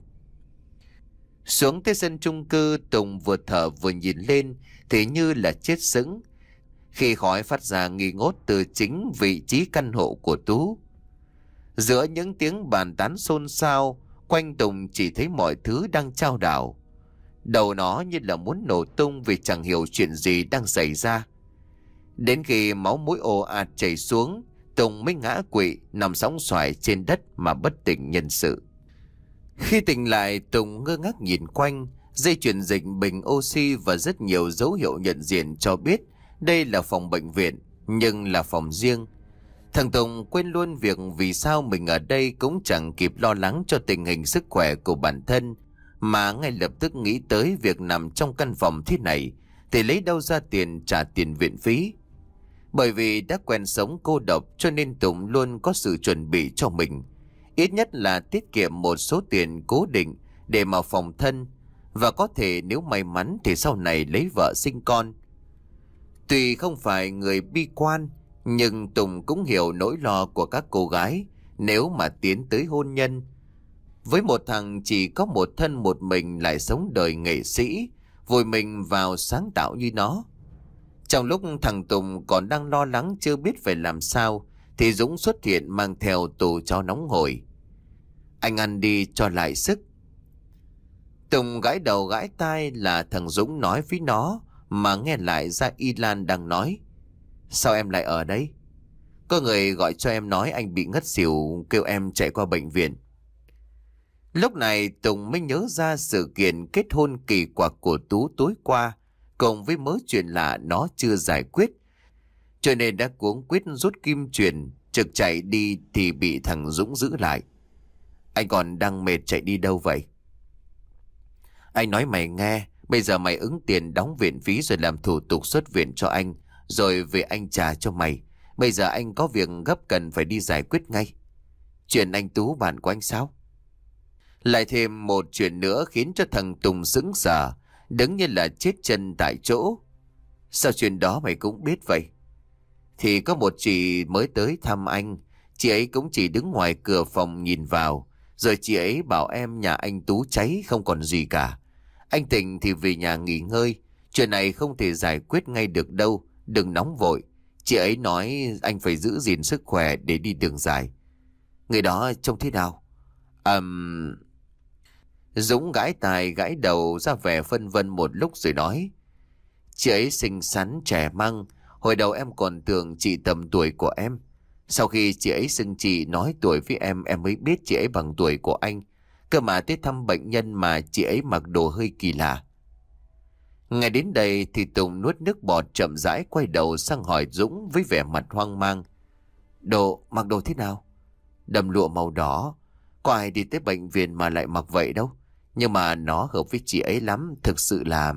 A: Xuống tới sân chung cư, Tùng vừa thở vừa nhìn lên thì như là chết sững khi khói phát ra nghi ngút từ chính vị trí căn hộ của Tú. Giữa những tiếng bàn tán xôn xao, quanh Tùng chỉ thấy mọi thứ đang chao đảo. Đầu nó như là muốn nổ tung vì chẳng hiểu chuyện gì đang xảy ra. Đến khi máu mũi ồ ạt chảy xuống, Tùng mới ngã quỵ nằm sóng xoài trên đất mà bất tỉnh nhân sự. Khi tỉnh lại, Tùng ngơ ngác nhìn quanh, dây chuyền dịch, bình oxy và rất nhiều dấu hiệu nhận diện cho biết đây là phòng bệnh viện, nhưng là phòng riêng. Thằng Tùng quên luôn việc vì sao mình ở đây, cũng chẳng kịp lo lắng cho tình hình sức khỏe của bản thân, mà ngay lập tức nghĩ tới việc nằm trong căn phòng thế này thì lấy đâu ra tiền trả tiền viện phí. Bởi vì đã quen sống cô độc cho nên Tùng luôn có sự chuẩn bị cho mình, ít nhất là tiết kiệm một số tiền cố định để mà phòng thân, và có thể nếu may mắn thì sau này lấy vợ sinh con. Tuy không phải người bi quan, nhưng Tùng cũng hiểu nỗi lo của các cô gái nếu mà tiến tới hôn nhân. Với một thằng chỉ có một thân một mình lại sống đời nghệ sĩ, vùi mình vào sáng tạo như nó. Trong lúc thằng Tùng còn đang lo lắng chưa biết phải làm sao, thì Dũng xuất hiện mang theo tủ cháo nóng hổi. Anh ăn đi cho lại sức. Tùng gãi đầu gãi tai là thằng Dũng nói với nó, mà nghe lại ra Y Lan đang nói. Sao em lại ở đây? Có người gọi cho em nói anh bị ngất xỉu, kêu em chạy qua bệnh viện. Lúc này Tùng mới nhớ ra sự kiện kết hôn kỳ quặc của Tú tối qua, cùng với mớ chuyện lạ nó chưa giải quyết, cho nên đã cuống quyết rút kim chuyền, trực chạy đi thì bị thằng Dũng giữ lại. Anh còn đang mệt chạy đi đâu vậy? Anh nói mày nghe, bây giờ mày ứng tiền đóng viện phí rồi làm thủ tục xuất viện cho anh, rồi về anh trả cho mày. Bây giờ anh có việc gấp cần phải đi giải quyết ngay. Chuyện anh Tú bạn của anh sao? Lại thêm một chuyện nữa khiến cho thằng Tùng sững sờ, đứng như là chết chân tại chỗ. Sao chuyện đó mày cũng biết vậy? Thì có một chị mới tới thăm anh. Chị ấy cũng chỉ đứng ngoài cửa phòng nhìn vào, rồi chị ấy bảo em nhà anh Tú cháy không còn gì cả. Anh tỉnh thì về nhà nghỉ ngơi. Chuyện này không thể giải quyết ngay được đâu, đừng nóng vội. Chị ấy nói anh phải giữ gìn sức khỏe để đi đường dài. Người đó trông thế nào? Ừm... Um... Dũng gãi tai gãi đầu ra vẻ phân vân một lúc rồi nói. Chị ấy xinh xắn trẻ măng. Hồi đầu em còn tưởng chị tầm tuổi của em. Sau khi chị ấy xưng chị nói tuổi với em, em mới biết chị ấy bằng tuổi của anh. Cơ mà tới thăm bệnh nhân mà chị ấy mặc đồ hơi kỳ lạ. Ngay đến đây thì Tùng nuốt nước bọt chậm rãi quay đầu sang hỏi Dũng với vẻ mặt hoang mang. Đồ, mặc đồ thế nào? Đầm lụa màu đỏ. Có ai đi tới bệnh viện mà lại mặc vậy đâu. Nhưng mà nó hợp với chị ấy lắm, thực sự là...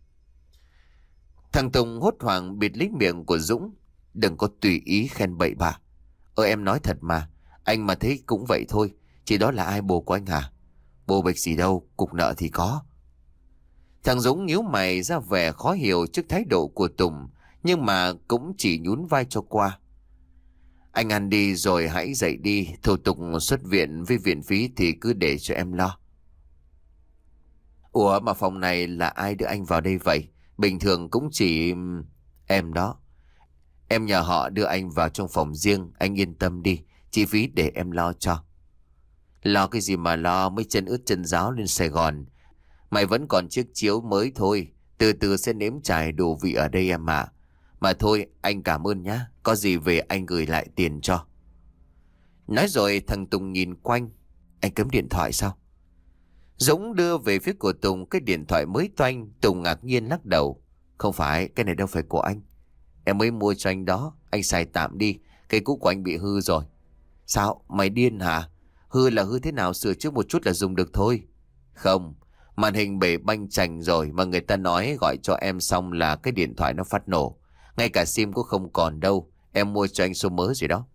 A: Thằng Tùng hốt hoảng bịt lấy miệng của Dũng. Đừng có tùy ý khen bậy bạ. Ơ em nói thật mà, anh mà thấy cũng vậy thôi. Chỉ đó là ai, bồ của anh hả? Bồ bịch gì đâu, cục nợ thì có. Thằng Dũng nhíu mày ra vẻ khó hiểu trước thái độ của Tùng, nhưng mà cũng chỉ nhún vai cho qua. Anh ăn đi rồi hãy dậy đi, thủ tục xuất viện với viện phí thì cứ để cho em lo. Ủa mà phòng này là ai đưa anh vào đây vậy? Bình thường cũng chỉ... Em đó. Em nhờ họ đưa anh vào trong phòng riêng, anh yên tâm đi, chi phí để em lo cho. Lo cái gì mà lo, mới chân ướt chân ráo lên Sài Gòn. Mày vẫn còn chiếc chiếu mới thôi, từ từ sẽ nếm trải đủ vị ở đây em ạ. Mà thôi, anh cảm ơn nhá, có gì về anh gửi lại tiền cho. Nói rồi thằng Tùng nhìn quanh. Anh cấm điện thoại sao? Dũng đưa về phía của Tùng cái điện thoại mới toanh. Tùng ngạc nhiên lắc đầu. Không phải, cái này đâu phải của anh. Em mới mua cho anh đó, anh xài tạm đi. Cây cũ của anh bị hư rồi. Sao, mày điên hả? Hư là hư thế nào, sửa trước một chút là dùng được thôi. Không, màn hình bể banh chành rồi mà người ta nói gọi cho em xong là cái điện thoại nó phát nổ. Ngay cả sim cũng không còn đâu. Em mua cho anh số mới rồi đó.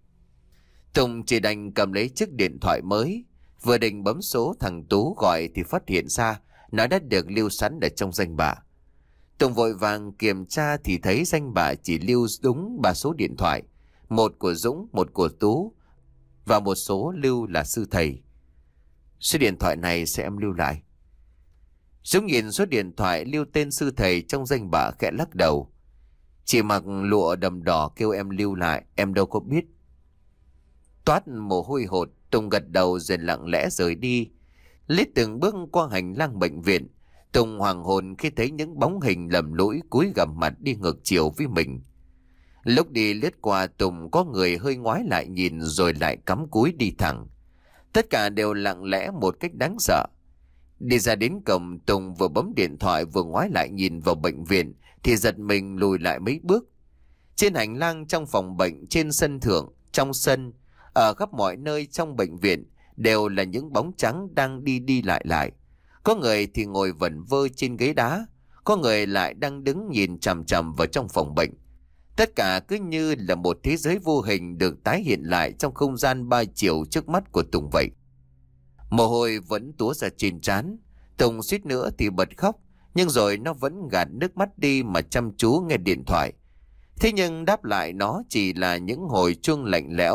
A: Tùng chỉ đành cầm lấy chiếc điện thoại mới. Vừa định bấm số thằng Tú gọi thì phát hiện ra nó đã được lưu sẵn ở trong danh bạ. Tùng vội vàng kiểm tra thì thấy danh bạ chỉ lưu đúng ba số điện thoại. Một của Dũng, một của Tú và một số lưu là sư thầy. Số điện thoại này sẽ em lưu lại. Dũng nhìn số điện thoại lưu tên sư thầy trong danh bạ khẽ lắc đầu. Chị mặc lụa đầm đỏ kêu em lưu lại, em đâu có biết. Toát mồ hôi hột, Tùng gật đầu rồi lặng lẽ rời đi. Lít từng bước qua hành lang bệnh viện, Tùng hoàng hồn khi thấy những bóng hình lầm lũi cúi gằm mặt đi ngược chiều với mình. Lúc đi lướt qua Tùng có người hơi ngoái lại nhìn rồi lại cắm cúi đi thẳng. Tất cả đều lặng lẽ một cách đáng sợ. Đi ra đến cổng, Tùng vừa bấm điện thoại vừa ngoái lại nhìn vào bệnh viện thì giật mình lùi lại mấy bước. Trên hành lang, trong phòng bệnh, trên sân thượng, trong sân, ở khắp mọi nơi trong bệnh viện đều là những bóng trắng đang đi đi lại lại. Có người thì ngồi vẩn vơ trên ghế đá, có người lại đang đứng nhìn chằm chằm vào trong phòng bệnh. Tất cả cứ như là một thế giới vô hình được tái hiện lại trong không gian ba chiều trước mắt của Tùng vậy. Mồ hôi vẫn túa ra trên trán, Tùng suýt nữa thì bật khóc, nhưng rồi nó vẫn gạt nước mắt đi mà chăm chú nghe điện thoại. Thế nhưng đáp lại nó chỉ là những hồi chuông lạnh lẽo,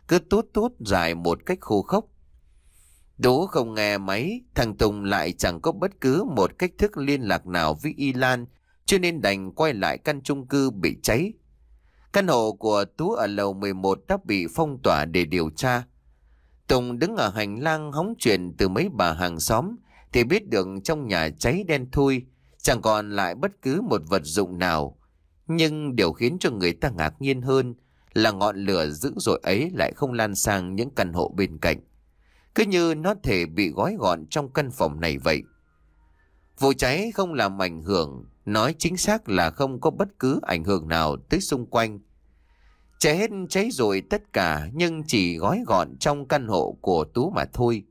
A: cứ tút tút dài một cách khô khốc. Tú không nghe máy, thằng Tùng lại chẳng có bất cứ một cách thức liên lạc nào với Y Lan, cho nên đành quay lại căn chung cư bị cháy. Căn hộ của Tú ở lầu mười một đã bị phong tỏa để điều tra. Tùng đứng ở hành lang hóng chuyện từ mấy bà hàng xóm thì biết được trong nhà cháy đen thui, chẳng còn lại bất cứ một vật dụng nào. Nhưng điều khiến cho người ta ngạc nhiên hơn là ngọn lửa dữ dội ấy lại không lan sang những căn hộ bên cạnh. Cứ như nó thể bị gói gọn trong căn phòng này vậy. Vụ cháy không làm ảnh hưởng, nói chính xác là không có bất cứ ảnh hưởng nào tới xung quanh. Cháy hết cháy rồi tất cả, nhưng chỉ gói gọn trong căn hộ của Tú mà thôi.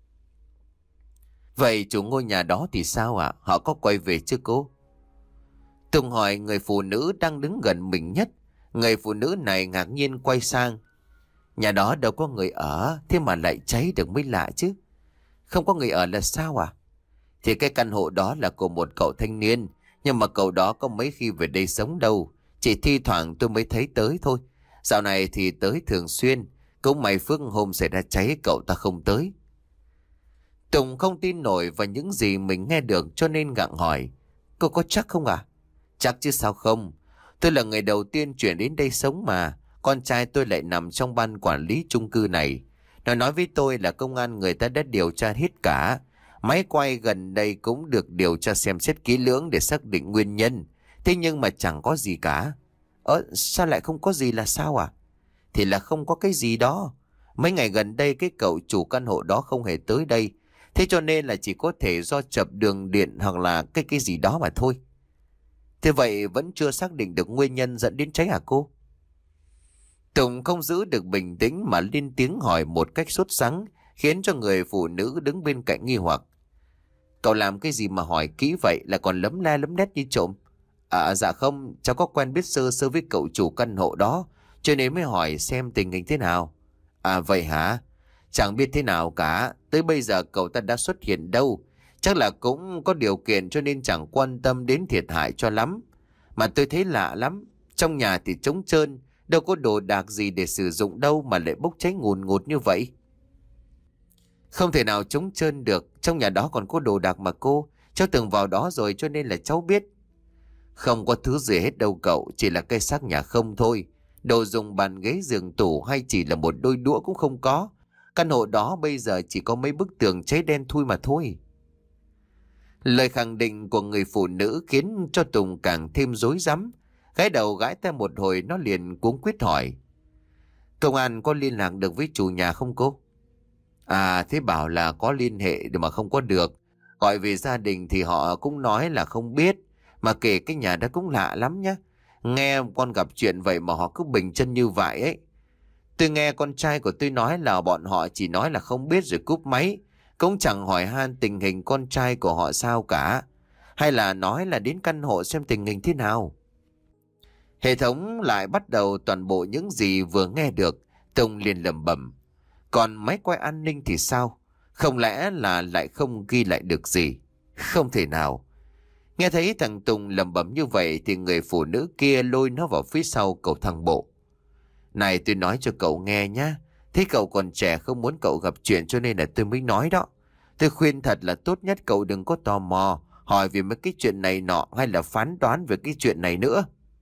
A: Vậy chủ ngôi nhà đó thì sao ạ? Họ có quay về chứ cô? Tùng hỏi người phụ nữ đang đứng gần mình nhất. Người phụ nữ này ngạc nhiên quay sang. Nhà đó đâu có người ở, thế mà lại cháy được mới lạ chứ. Không có người ở là sao à? Thì cái căn hộ đó là của một cậu thanh niên, nhưng mà cậu đó có mấy khi về đây sống đâu. Chỉ thi thoảng tôi mới thấy tới thôi. Dạo này thì tới thường xuyên. Cũng may phước hôm xảy ra cháy cậu ta không tới. Tùng không tin nổi vào những gì mình nghe được cho nên gặng hỏi. Cô có chắc không à? Chắc chứ sao không. Tôi là người đầu tiên chuyển đến đây sống mà. Con trai tôi lại nằm trong ban quản lý chung cư này. Nó nói với tôi là công an người ta đã điều tra hết cả. Máy quay gần đây cũng được điều tra xem xét kỹ lưỡng để xác định nguyên nhân. Thế nhưng mà chẳng có gì cả. Ơ sao lại không có gì là sao à? Thì là không có cái gì đó. Mấy ngày gần đây cái cậu chủ căn hộ đó không hề tới đây. Thế cho nên là chỉ có thể do chập đường điện hoặc là cái cái gì đó mà thôi. Thế vậy vẫn chưa xác định được nguyên nhân dẫn đến cháy hả cô? Tùng không giữ được bình tĩnh mà lên tiếng hỏi một cách sốt sắng, khiến cho người phụ nữ đứng bên cạnh nghi hoặc. Cậu làm cái gì mà hỏi kỹ vậy, là còn lấm le lấm lét như trộm? À dạ không, cháu có quen biết sơ sơ với cậu chủ căn hộ đó, cho nên mới hỏi xem tình hình thế nào. À vậy hả? Chẳng biết thế nào cả, tới bây giờ cậu ta đã xuất hiện đâu. Chắc là cũng có điều kiện cho nên chẳng quan tâm đến thiệt hại cho lắm. Mà tôi thấy lạ lắm, trong nhà thì trống trơn, đâu có đồ đạc gì để sử dụng đâu mà lại bốc cháy ngùn ngụt như vậy. Không thể nào trống trơn được, trong nhà đó còn có đồ đạc mà cô. Cháu từng vào đó rồi cho nên là cháu biết. Không có thứ gì hết đâu cậu, chỉ là cây xác nhà không thôi. Đồ dùng bàn ghế giường tủ hay chỉ là một đôi đũa cũng không có. Căn hộ đó bây giờ chỉ có mấy bức tường cháy đen thui mà thôi. Lời khẳng định của người phụ nữ khiến cho Tùng càng thêm rối rắm. Gái đầu gãi tay một hồi nó liền cuống quýt hỏi. Công an có liên lạc được với chủ nhà không cô? À thế bảo là có liên hệ mà không có được. Gọi về gia đình thì họ cũng nói là không biết. Mà kể cái nhà đó cũng lạ lắm nhá. Nghe con gặp chuyện vậy mà họ cứ bình chân như vậy ấy. Tôi nghe con trai của tôi nói là bọn họ chỉ nói là không biết rồi cúp máy. Cũng chẳng hỏi han tình hình con trai của họ sao cả. Hay là nói là đến căn hộ xem tình hình thế nào. Hệ thống lại bắt đầu toàn bộ những gì vừa nghe được. Tùng liền lẩm bẩm. Còn máy quay an ninh thì sao? Không lẽ là lại không ghi lại được gì? Không thể nào. Nghe thấy thằng Tùng lẩm bẩm như vậy thì người phụ nữ kia lôi nó vào phía sau cầu thang bộ. Này tôi nói cho cậu nghe nhá. Thế cậu còn trẻ không muốn cậu gặp chuyện cho nên là tôi mới nói đó. Tôi khuyên thật là tốt nhất cậu đừng có tò mò, hỏi về mấy cái chuyện này nọ hay là phán đoán về cái chuyện này nữa.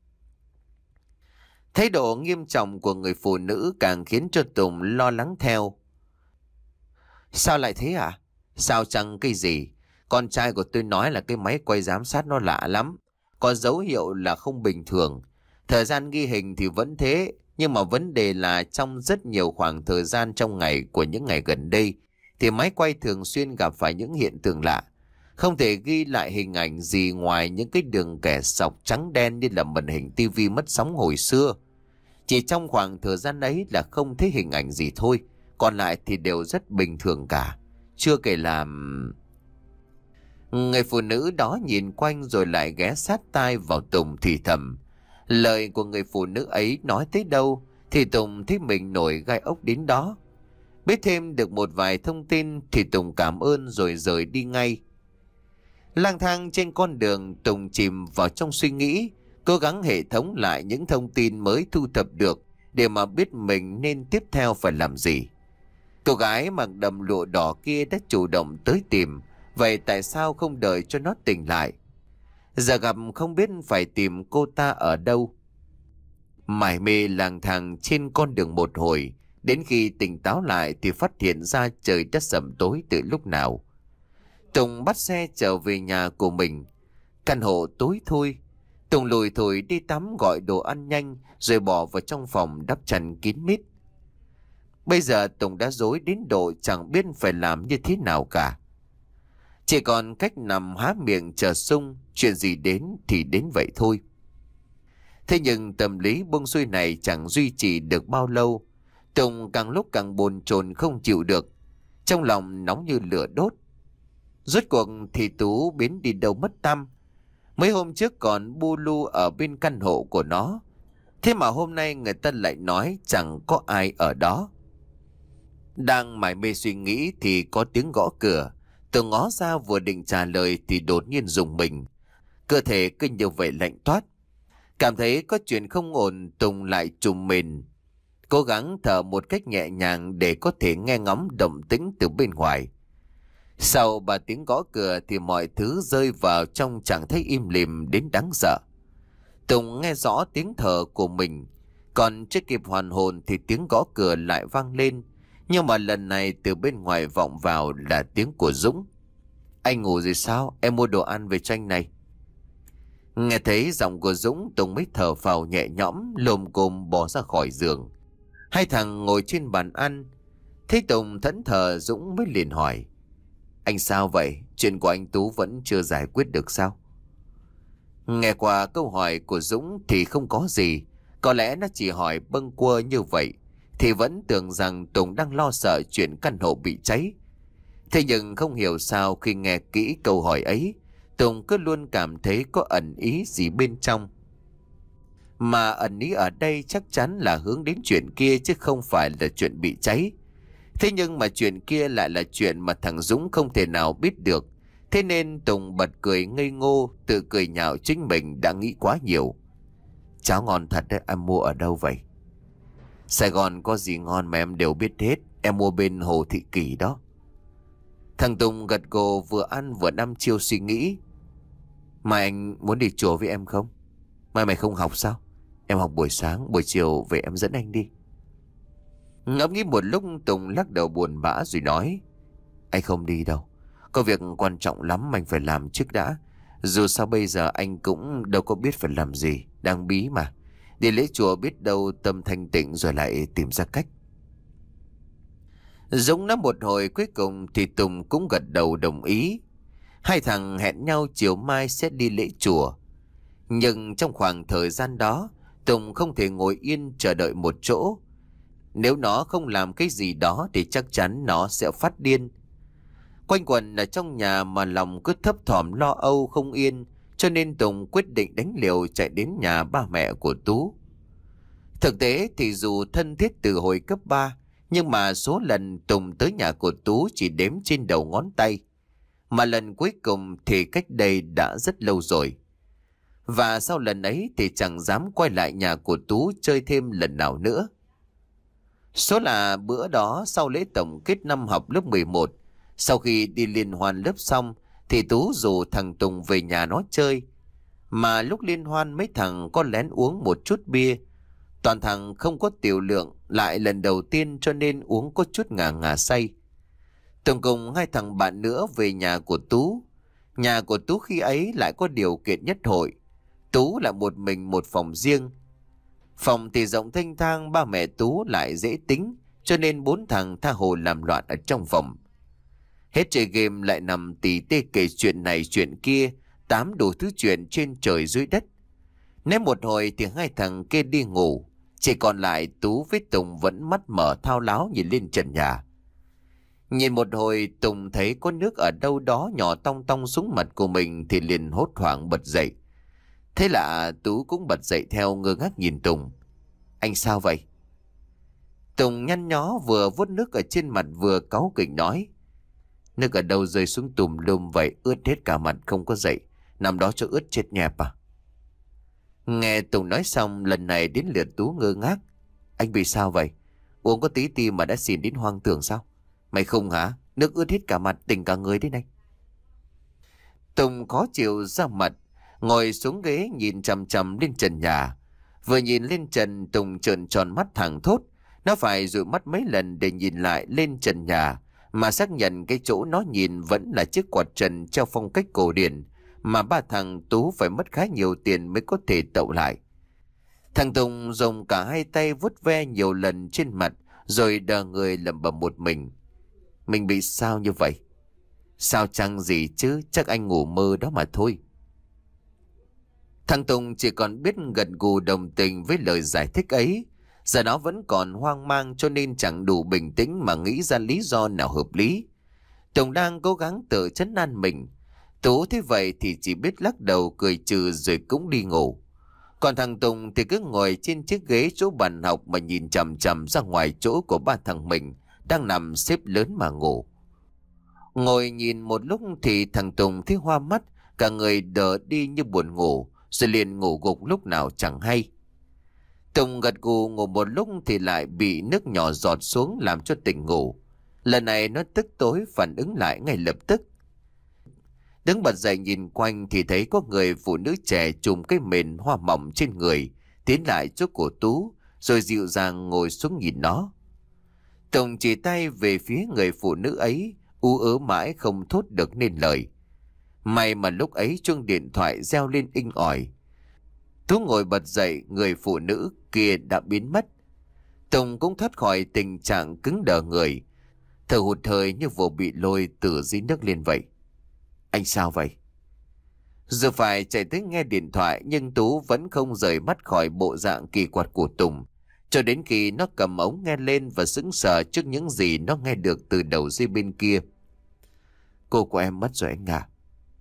A: Thái độ nghiêm trọng của người phụ nữ càng khiến cho Tùng lo lắng theo. Sao lại thế à? Sao chẳng cái gì? Con trai của tôi nói là cái máy quay giám sát nó lạ lắm. Có dấu hiệu là không bình thường. Thời gian ghi hình thì vẫn thế. Nhưng mà vấn đề là trong rất nhiều khoảng thời gian trong ngày của những ngày gần đây thì máy quay thường xuyên gặp phải những hiện tượng lạ. Không thể ghi lại hình ảnh gì ngoài những cái đường kẻ sọc trắng đen như là màn hình tivi mất sóng hồi xưa. Chỉ trong khoảng thời gian ấy là không thấy hình ảnh gì thôi. Còn lại thì đều rất bình thường cả. Chưa kể là... Người phụ nữ đó nhìn quanh rồi lại ghé sát tai vào Tùng thì thầm. Lời của người phụ nữ ấy nói tới đâu thì Tùng thấy mình nổi gai ốc đến đó. Biết thêm được một vài thông tin thì Tùng cảm ơn rồi rời đi ngay. Lang thang trên con đường, Tùng chìm vào trong suy nghĩ, cố gắng hệ thống lại những thông tin mới thu thập được để mà biết mình nên tiếp theo phải làm gì. Cô gái mặc đầm lụa đỏ kia đã chủ động tới tìm, vậy tại sao không đợi cho nó tỉnh lại? Giờ gặp không biết phải tìm cô ta ở đâu. Mải mê lang thang trên con đường một hồi, đến khi tỉnh táo lại thì phát hiện ra trời đã sẩm tối từ lúc nào. Tùng bắt xe trở về nhà của mình. Căn hộ tối thui. Tùng lùi thủi đi tắm gọi đồ ăn nhanh rồi bỏ vào trong phòng đắp chăn kín mít. Bây giờ Tùng đã rối đến độ chẳng biết phải làm như thế nào cả. Chỉ còn cách nằm há miệng chờ sung, chuyện gì đến thì đến vậy thôi. Thế nhưng tâm lý buông xuôi này chẳng duy trì được bao lâu. Tùng càng lúc càng bồn chồn không chịu được, trong lòng nóng như lửa đốt. Rốt cuộc thì Tú biến đi đâu mất tăm. Mấy hôm trước còn bu lu ở bên căn hộ của nó, thế mà hôm nay người ta lại nói chẳng có ai ở đó. Đang mải mê suy nghĩ thì có tiếng gõ cửa. Tùng ngó ra vừa định trả lời thì đột nhiên rùng mình. Cơ thể cứ như vậy lạnh toát. Cảm thấy có chuyện không ổn, Tùng lại trùng mình, cố gắng thở một cách nhẹ nhàng để có thể nghe ngóng động tĩnh từ bên ngoài. Sau ba tiếng gõ cửa thì mọi thứ rơi vào trong trạng thái im lìm đến đáng sợ. Tùng nghe rõ tiếng thở của mình, còn chưa kịp hoàn hồn thì tiếng gõ cửa lại vang lên. Nhưng mà lần này từ bên ngoài vọng vào là tiếng của Dũng. Anh ngủ rồi sao? Em mua đồ ăn về cho anh này. Nghe thấy giọng của Dũng, Tùng mới thở phào nhẹ nhõm, lồm cồm bỏ ra khỏi giường. Hai thằng ngồi trên bàn ăn. Thấy Tùng thẫn thờ, Dũng mới liền hỏi: Anh sao vậy? Chuyện của anh Tú vẫn chưa giải quyết được sao? Nghe qua câu hỏi của Dũng thì không có gì. Có lẽ nó chỉ hỏi bâng quơ như vậy, thì vẫn tưởng rằng Tùng đang lo sợ chuyện căn hộ bị cháy. Thế nhưng không hiểu sao khi nghe kỹ câu hỏi ấy, Tùng cứ luôn cảm thấy có ẩn ý gì bên trong. Mà ẩn ý ở đây chắc chắn là hướng đến chuyện kia chứ không phải là chuyện bị cháy. Thế nhưng mà chuyện kia lại là chuyện mà thằng Dũng không thể nào biết được. Thế nên Tùng bật cười ngây ngô, tự cười nhạo chính mình đã nghĩ quá nhiều. Cháo ngon thật đấy, em mua ở đâu vậy? Sài Gòn có gì ngon mà em đều biết hết, em mua bên Hồ Thị Kỷ đó. Thằng Tùng gật gù, vừa ăn vừa đăm chiêu suy nghĩ. Mà anh muốn đi chùa với em không? Mai mày không học sao? Em học buổi sáng, buổi chiều về em dẫn anh đi. Ngẫm nghĩ một lúc, Tùng lắc đầu buồn bã rồi nói: Anh không đi đâu. Có việc quan trọng lắm anh phải làm trước đã. Dù sao bây giờ anh cũng đâu có biết phải làm gì, đang bí mà. Đi lễ chùa biết đâu tâm thanh tịnh rồi lại tìm ra cách. Dũng nói một hồi cuối cùng thì Tùng cũng gật đầu đồng ý. Hai thằng hẹn nhau chiều mai sẽ đi lễ chùa. Nhưng trong khoảng thời gian đó, Tùng không thể ngồi yên chờ đợi một chỗ. Nếu nó không làm cái gì đó thì chắc chắn nó sẽ phát điên. Quanh quẩn ở trong nhà mà lòng cứ thấp thỏm lo âu không yên, cho nên Tùng quyết định đánh liều chạy đến nhà ba mẹ của Tú. Thực tế thì dù thân thiết từ hồi cấp ba, nhưng mà số lần Tùng tới nhà của Tú chỉ đếm trên đầu ngón tay. Mà lần cuối cùng thì cách đây đã rất lâu rồi. Và sau lần ấy thì chẳng dám quay lại nhà của Tú chơi thêm lần nào nữa. Số là bữa đó sau lễ tổng kết năm học lớp mười một, sau khi đi liên hoan lớp xong thì Tú rủ thằng Tùng về nhà nó chơi. Mà lúc liên hoan mấy thằng có lén uống một chút bia. Toàn thằng không có tiểu lượng, lại lần đầu tiên cho nên uống có chút ngà ngà say. Tùng cùng hai thằng bạn nữa về nhà của Tú. Nhà của Tú khi ấy lại có điều kiện nhất hội. Tú là một mình một phòng riêng. Phòng thì rộng thênh thang, ba mẹ Tú lại dễ tính, cho nên bốn thằng tha hồ làm loạn ở trong phòng. Hết chơi game lại nằm tỉ tê kể chuyện này chuyện kia, tám đủ thứ chuyện trên trời dưới đất. Nếu một hồi thì hai thằng kia đi ngủ, chỉ còn lại Tú với Tùng vẫn mắt mở thao láo nhìn lên trần nhà. Nhìn một hồi Tùng thấy có nước ở đâu đó nhỏ tong tong xuống mặt của mình thì liền hốt hoảng bật dậy. Thế là Tú cũng bật dậy theo, ngơ ngác nhìn Tùng. Anh sao vậy? Tùng nhăn nhó vừa vuốt nước ở trên mặt vừa cáu kỉnh nói. Nước ở đâu rơi xuống tùm lum vậy, ướt hết cả mặt không có dậy, nằm đó cho ướt chết nhẹp à? Nghe Tùng nói xong, lần này đến lượt Tú ngơ ngác. Anh bị sao vậy? Uống có tí ti mà đã xỉn đến hoang tưởng sao? Mày không hả? Nước ướt hết cả mặt, tỉnh cả người đấy này. Tùng khó chịu ra mặt, ngồi xuống ghế nhìn chằm chằm lên trần nhà. Vừa nhìn lên trần, Tùng trợn tròn mắt thẳng thốt. Nó phải dụi mắt mấy lần để nhìn lại lên trần nhà, mà xác nhận cái chỗ nó nhìn vẫn là chiếc quạt trần treo phong cách cổ điển mà ba thằng Tú phải mất khá nhiều tiền mới có thể tậu lại. Thằng Tùng dùng cả hai tay vuốt ve nhiều lần trên mặt, rồi đờ người lẩm bẩm một mình. Mình bị sao như vậy? Sao chăng gì chứ, chắc anh ngủ mơ đó mà thôi. Thằng Tùng chỉ còn biết gật gù đồng tình với lời giải thích ấy. Giờ nó vẫn còn hoang mang cho nên chẳng đủ bình tĩnh mà nghĩ ra lý do nào hợp lý. Tùng đang cố gắng tự trấn an mình. Tú thế vậy thì chỉ biết lắc đầu cười trừ rồi cũng đi ngủ. Còn thằng Tùng thì cứ ngồi trên chiếc ghế chỗ bàn học mà nhìn chằm chằm ra ngoài chỗ của ba thằng mình đang nằm xếp lớn mà ngủ. Ngồi nhìn một lúc thì thằng Tùng thấy hoa mắt, cả người đờ đi như buồn ngủ, rồi liền ngủ gục lúc nào chẳng hay. Tùng gật gù ngủ một lúc thì lại bị nước nhỏ giọt xuống làm cho tỉnh ngủ. Lần này nó tức tối phản ứng lại ngay lập tức. Đứng bật dậy nhìn quanh thì thấy có người phụ nữ trẻ trùm cái mền hoa mỏng trên người tiến lại chỗ của Tú, rồi dịu dàng ngồi xuống nhìn nó. Tùng chỉ tay về phía người phụ nữ ấy, ú ớ mãi không thốt được nên lời. May mà lúc ấy chuông điện thoại reo lên inh ỏi. Tú ngồi bật dậy, người phụ nữ kia đã biến mất. Tùng cũng thoát khỏi tình trạng cứng đờ người, thở hụt hơi như vừa bị lôi từ dưới nước lên vậy. Anh sao vậy? Giờ phải chạy tới nghe điện thoại, nhưng Tú vẫn không rời mắt khỏi bộ dạng kỳ quặc của Tùng, cho đến khi nó cầm ống nghe lên và sững sờ trước những gì nó nghe được từ đầu dây bên kia. Cô của em mất rồi anh à.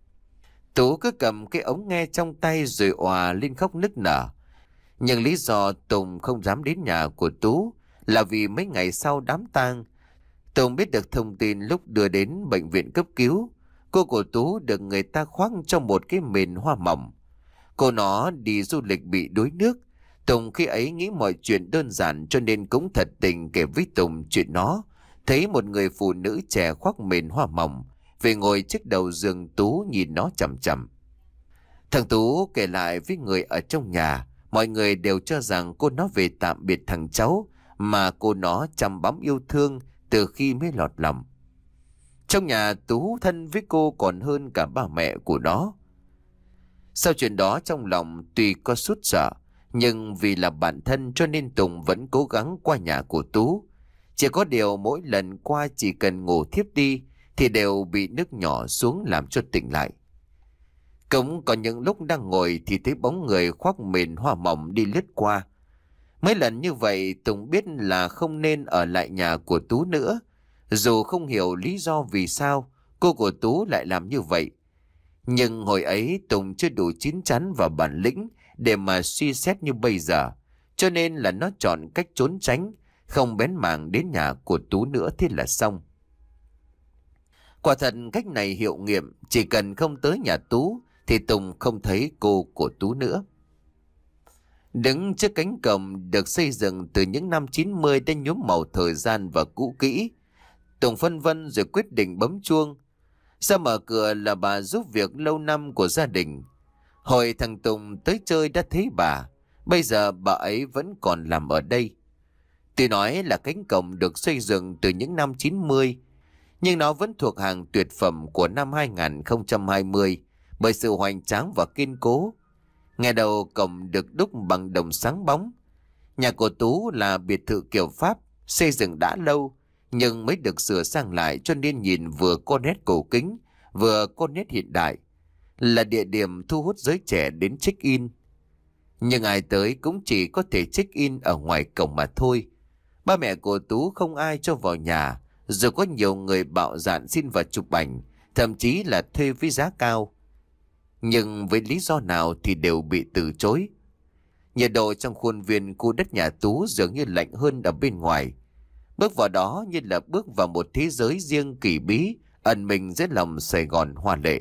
A: Tú cứ cầm cái ống nghe trong tay rồi òa lên khóc nức nở. Nhưng lý do Tùng không dám đến nhà của Tú là vì mấy ngày sau đám tang, Tùng biết được thông tin lúc đưa đến bệnh viện cấp cứu. Cô của Tú được người ta khoác trong một cái mền hoa mỏng. Cô nó đi du lịch bị đuối nước. Tùng khi ấy nghĩ mọi chuyện đơn giản cho nên cũng thật tình kể với Tùng chuyện nó thấy một người phụ nữ trẻ khoác mền hoa mỏng về ngồi trước đầu giường Tú nhìn nó chằm chằm. Thằng Tú kể lại với người ở trong nhà, mọi người đều cho rằng cô nó về tạm biệt thằng cháu mà cô nó chăm bắm yêu thương từ khi mới lọt lòng. Trong nhà Tú thân với cô còn hơn cả ba mẹ của nó. Sau chuyện đó trong lòng tuy có sút sợ, nhưng vì là bạn thân cho nên Tùng vẫn cố gắng qua nhà của Tú. Chỉ có điều mỗi lần qua chỉ cần ngủ thiếp đi thì đều bị nước nhỏ xuống làm cho tỉnh lại. Cũng có những lúc đang ngồi thì thấy bóng người khoác mền hoa mỏng đi lướt qua. Mấy lần như vậy Tùng biết là không nên ở lại nhà của Tú nữa. Dù không hiểu lý do vì sao cô của Tú lại làm như vậy, nhưng hồi ấy Tùng chưa đủ chín chắn và bản lĩnh để mà suy xét như bây giờ, cho nên là nó chọn cách trốn tránh, không bén mảng đến nhà của Tú nữa thế là xong. Quả thật cách này hiệu nghiệm, chỉ cần không tới nhà Tú thì Tùng không thấy cô của Tú nữa. Đứng trước cánh cổng được xây dựng từ những năm chín mươi đã nhuốm màu thời gian và cũ kỹ, Tùng phân vân rồi quyết định bấm chuông. Ra mở cửa là bà giúp việc lâu năm của gia đình. Hồi thằng Tùng tới chơi đã thấy bà, bây giờ bà ấy vẫn còn làm ở đây. Tuy nói là cánh cổng được xây dựng từ những năm chín mươi, nhưng nó vẫn thuộc hàng tuyệt phẩm của năm hai không hai không bởi sự hoành tráng và kiên cố. Ngày đầu cổng được đúc bằng đồng sáng bóng. Nhà của Tú là biệt thự kiểu Pháp, xây dựng đã lâu, nhưng mới được sửa sang lại cho nên nhìn vừa có nét cổ kính, vừa có nét hiện đại, là địa điểm thu hút giới trẻ đến check-in. Nhưng ai tới cũng chỉ có thể check-in ở ngoài cổng mà thôi. Ba mẹ của Tú không ai cho vào nhà, dù có nhiều người bạo dạn xin vào chụp ảnh, thậm chí là thuê với giá cao. Nhưng với lý do nào thì đều bị từ chối. Nhiệt độ trong khuôn viên khu đất nhà Tú dường như lạnh hơn ở bên ngoài. Bước vào đó như là bước vào một thế giới riêng kỳ bí, ẩn mình dưới lòng Sài Gòn hoa lệ.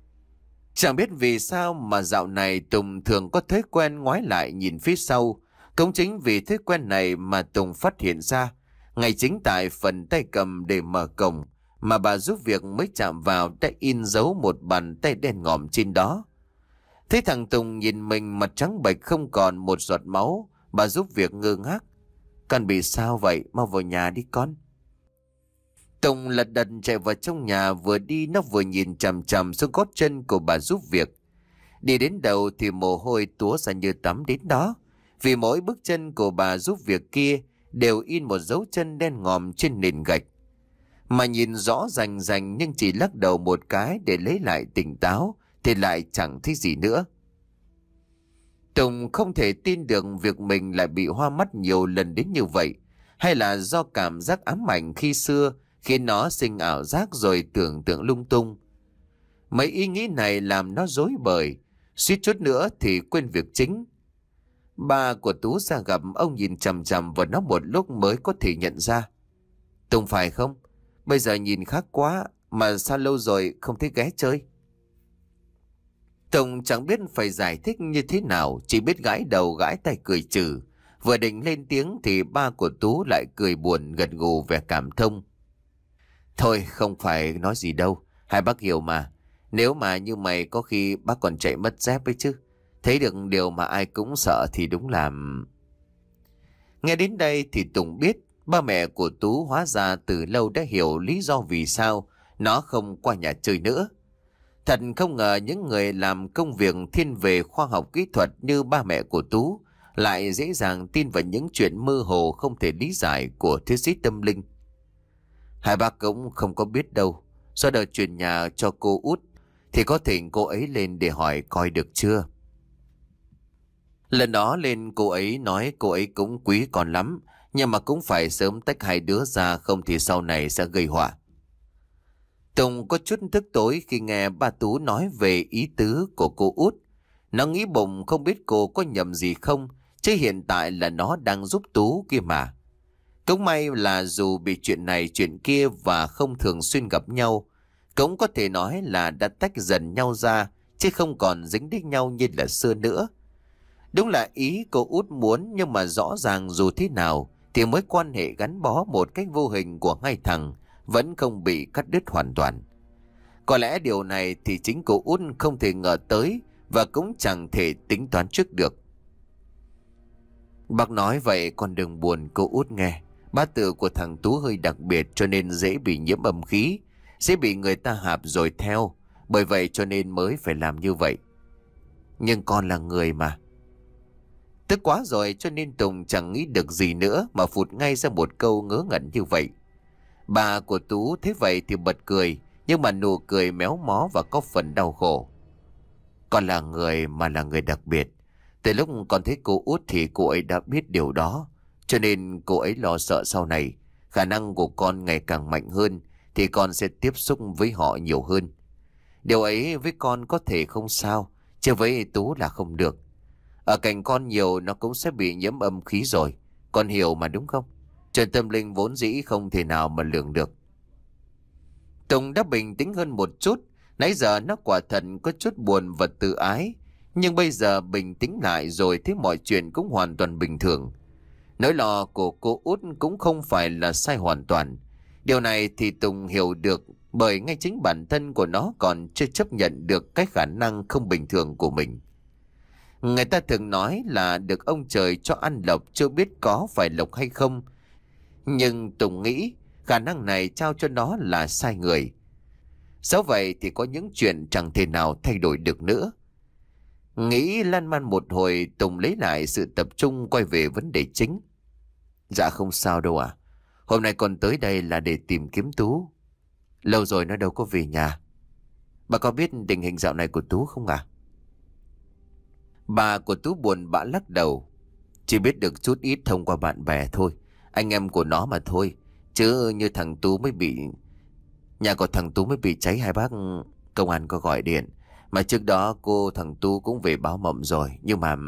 A: Chẳng biết vì sao mà dạo này Tùng thường có thói quen ngoái lại nhìn phía sau, Cũng chính vì thói quen này mà Tùng phát hiện ra, ngay chính tại phần tay cầm để mở cổng mà bà giúp việc mới chạm vào đã in dấu một bàn tay đen ngòm trên đó. Thấy thằng Tùng nhìn mình mặt trắng bệch không còn một giọt máu, bà giúp việc ngơ ngác. Con bị sao vậy? Mau vào nhà đi con. Tùng lật đật chạy vào trong nhà, vừa đi nó vừa nhìn chằm chằm xuống gót chân của bà giúp việc. Đi đến đầu thì mồ hôi túa ra như tắm đến đó, vì mỗi bước chân của bà giúp việc kia đều in một dấu chân đen ngòm trên nền gạch. Mà nhìn rõ rành rành nhưng chỉ lắc đầu một cái để lấy lại tỉnh táo thì lại chẳng thấy gì nữa. Tùng không thể tin được việc mình lại bị hoa mắt nhiều lần đến như vậy, hay là do cảm giác ám ảnh khi xưa khiến nó sinh ảo giác rồi tưởng tượng lung tung. Mấy ý nghĩ này làm nó rối bời, suýt chút nữa thì quên việc chính. Ba của Tú ra gặp ông nhìn chằm chằm vào nó một lúc mới có thể nhận ra. Tùng phải không? Bây giờ nhìn khác quá, mà sao lâu rồi không thấy ghé chơi? Tùng chẳng biết phải giải thích như thế nào, chỉ biết gãi đầu gãi tay cười trừ. Vừa định lên tiếng thì ba của Tú lại cười buồn gật gù vẻ cảm thông. Thôi không phải nói gì đâu, hai bác hiểu mà. Nếu mà như mày có khi bác còn chạy mất dép ấy chứ. Thấy được điều mà ai cũng sợ thì đúng là... Nghe đến đây thì Tùng biết ba mẹ của Tú hóa ra từ lâu đã hiểu lý do vì sao nó không qua nhà chơi nữa. Thật không ngờ những người làm công việc thiên về khoa học kỹ thuật như ba mẹ của Tú lại dễ dàng tin vào những chuyện mơ hồ không thể lý giải của thế giới tâm linh. Hai bác cũng không có biết đâu. Do đợi chuyển nhà cho cô út thì có thể cô ấy lên để hỏi coi được chưa. Lần đó lên cô ấy nói cô ấy cũng quý con lắm, nhưng mà cũng phải sớm tách hai đứa ra, không thì sau này sẽ gây họa. Tùng có chút tức tối khi nghe ba Tú nói về ý tứ của cô út. Nó nghĩ bụng không biết cô có nhầm gì không, chứ hiện tại là nó đang giúp Tú kia mà. Cũng may là dù bị chuyện này chuyện kia và không thường xuyên gặp nhau, cũng có thể nói là đã tách dần nhau ra, chứ không còn dính đích nhau như là xưa nữa. Đúng là ý cô út muốn, nhưng mà rõ ràng dù thế nào thì mối quan hệ gắn bó một cách vô hình của hai thằng vẫn không bị cắt đứt hoàn toàn. Có lẽ điều này thì chính cô út không thể ngờ tới và cũng chẳng thể tính toán trước được. Bác nói vậy con đừng buồn cô út nghe. Bát tự của thằng Tú hơi đặc biệt cho nên dễ bị nhiễm âm khí, dễ bị người ta hạp rồi theo. Bởi vậy cho nên mới phải làm như vậy. Nhưng con là người mà. Tức quá rồi cho nên Tùng chẳng nghĩ được gì nữa mà phụt ngay ra một câu ngớ ngẩn như vậy. Bà của Tú thế vậy thì bật cười, nhưng mà nụ cười méo mó và có phần đau khổ. Con là người mà là người đặc biệt. Từ lúc con thấy cô út thì cô ấy đã biết điều đó. Cho nên cô ấy lo sợ sau này khả năng của con ngày càng mạnh hơn thì con sẽ tiếp xúc với họ nhiều hơn. Điều ấy với con có thể không sao, chứ với Tú là không được. Ở cạnh con nhiều nó cũng sẽ bị nhiễm âm khí rồi. Con hiểu mà đúng không? Chuyện tâm linh vốn dĩ không thể nào mà lường được. Tùng đã bình tĩnh hơn một chút. Nãy giờ nó quả thật có chút buồn và tự ái. Nhưng bây giờ bình tĩnh lại rồi thấy mọi chuyện cũng hoàn toàn bình thường. Nỗi lo của cô út cũng không phải là sai hoàn toàn. Điều này thì Tùng hiểu được bởi ngay chính bản thân của nó còn chưa chấp nhận được cái khả năng không bình thường của mình. Người ta thường nói là được ông trời cho ăn lộc chưa biết có phải lộc hay không. Nhưng Tùng nghĩ khả năng này trao cho nó là sai người. Dẫu vậy thì có những chuyện chẳng thể nào thay đổi được nữa. Nghĩ lan man một hồi, Tùng lấy lại sự tập trung quay về vấn đề chính. Dạ không sao đâu ạ. Hôm nay con tới đây là để tìm kiếm Tú. Lâu rồi nó đâu có về nhà. Bà có biết tình hình dạo này của Tú không ạ? Bà của Tú buồn bã lắc đầu. Chỉ biết được chút ít thông qua bạn bè thôi, anh em của nó mà thôi. Chứ như thằng Tú mới bị... Nhà của thằng Tú mới bị cháy, hai bác công an có gọi điện. Mà trước đó cô thằng Tú cũng về báo mộng rồi. Nhưng mà...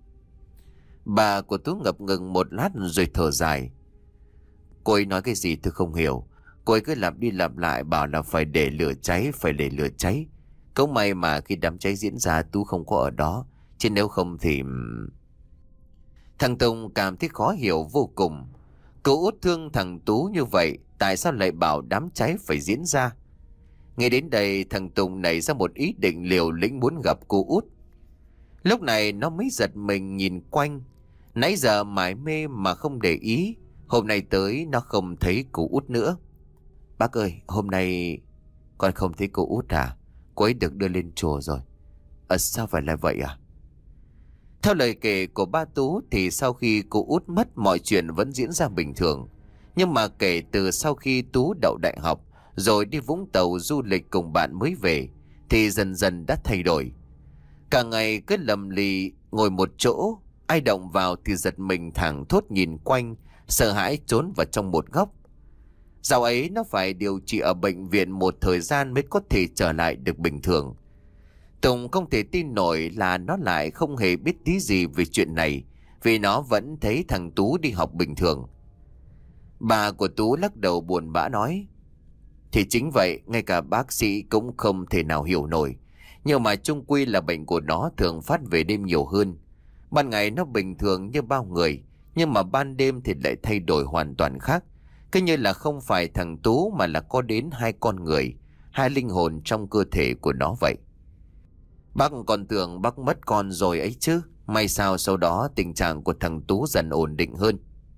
A: Bà của Tú ngập ngừng một lát rồi thở dài. Cô ấy nói cái gì tôi không hiểu. Cô ấy cứ lặp đi lặp lại bảo là phải để lửa cháy, phải để lửa cháy. Cũng may mà khi đám cháy diễn ra Tú không có ở đó. Chứ nếu không thì... Thằng Tùng cảm thấy khó hiểu vô cùng. Cô Út thương thằng Tú như vậy, tại sao lại bảo đám cháy phải diễn ra? Nghe đến đây, thằng Tùng nảy ra một ý định liều lĩnh muốn gặp cô Út. Lúc này nó mới giật mình nhìn quanh. Nãy giờ mải mê mà không để ý, hôm nay tới nó không thấy cô Út nữa. Bác ơi, hôm nay con không thấy cô Út à? Cô ấy được đưa lên chùa rồi. Ờ sao phải là vậy à? Theo lời kể của ba Tú thì sau khi cô Út mất, mọi chuyện vẫn diễn ra bình thường. Nhưng mà kể từ sau khi Tú đậu đại học rồi đi Vũng Tàu du lịch cùng bạn mới về, thì dần dần đã thay đổi. Cả ngày cứ lầm lì ngồi một chỗ, ai động vào thì giật mình thảng thốt nhìn quanh, sợ hãi trốn vào trong một góc. Dạo ấy nó phải điều trị ở bệnh viện một thời gian mới có thể trở lại được bình thường. Tùng không thể tin nổi là nó lại không hề biết tí gì về chuyện này, vì nó vẫn thấy thằng Tú đi học bình thường. Bà của Tú lắc đầu buồn bã nói: Thì chính vậy, ngay cả bác sĩ cũng không thể nào hiểu nổi. Nhưng mà chung quy là bệnh của nó thường phát về đêm nhiều hơn. Ban ngày nó bình thường như bao người, nhưng mà ban đêm thì lại thay đổi hoàn toàn khác. Cứ như là không phải thằng Tú mà là có đến hai con người, hai linh hồn trong cơ thể của nó vậy. Bác còn tưởng bác mất con rồi ấy chứ. May sao sau đó tình trạng của thằng Tú dần ổn định hơn.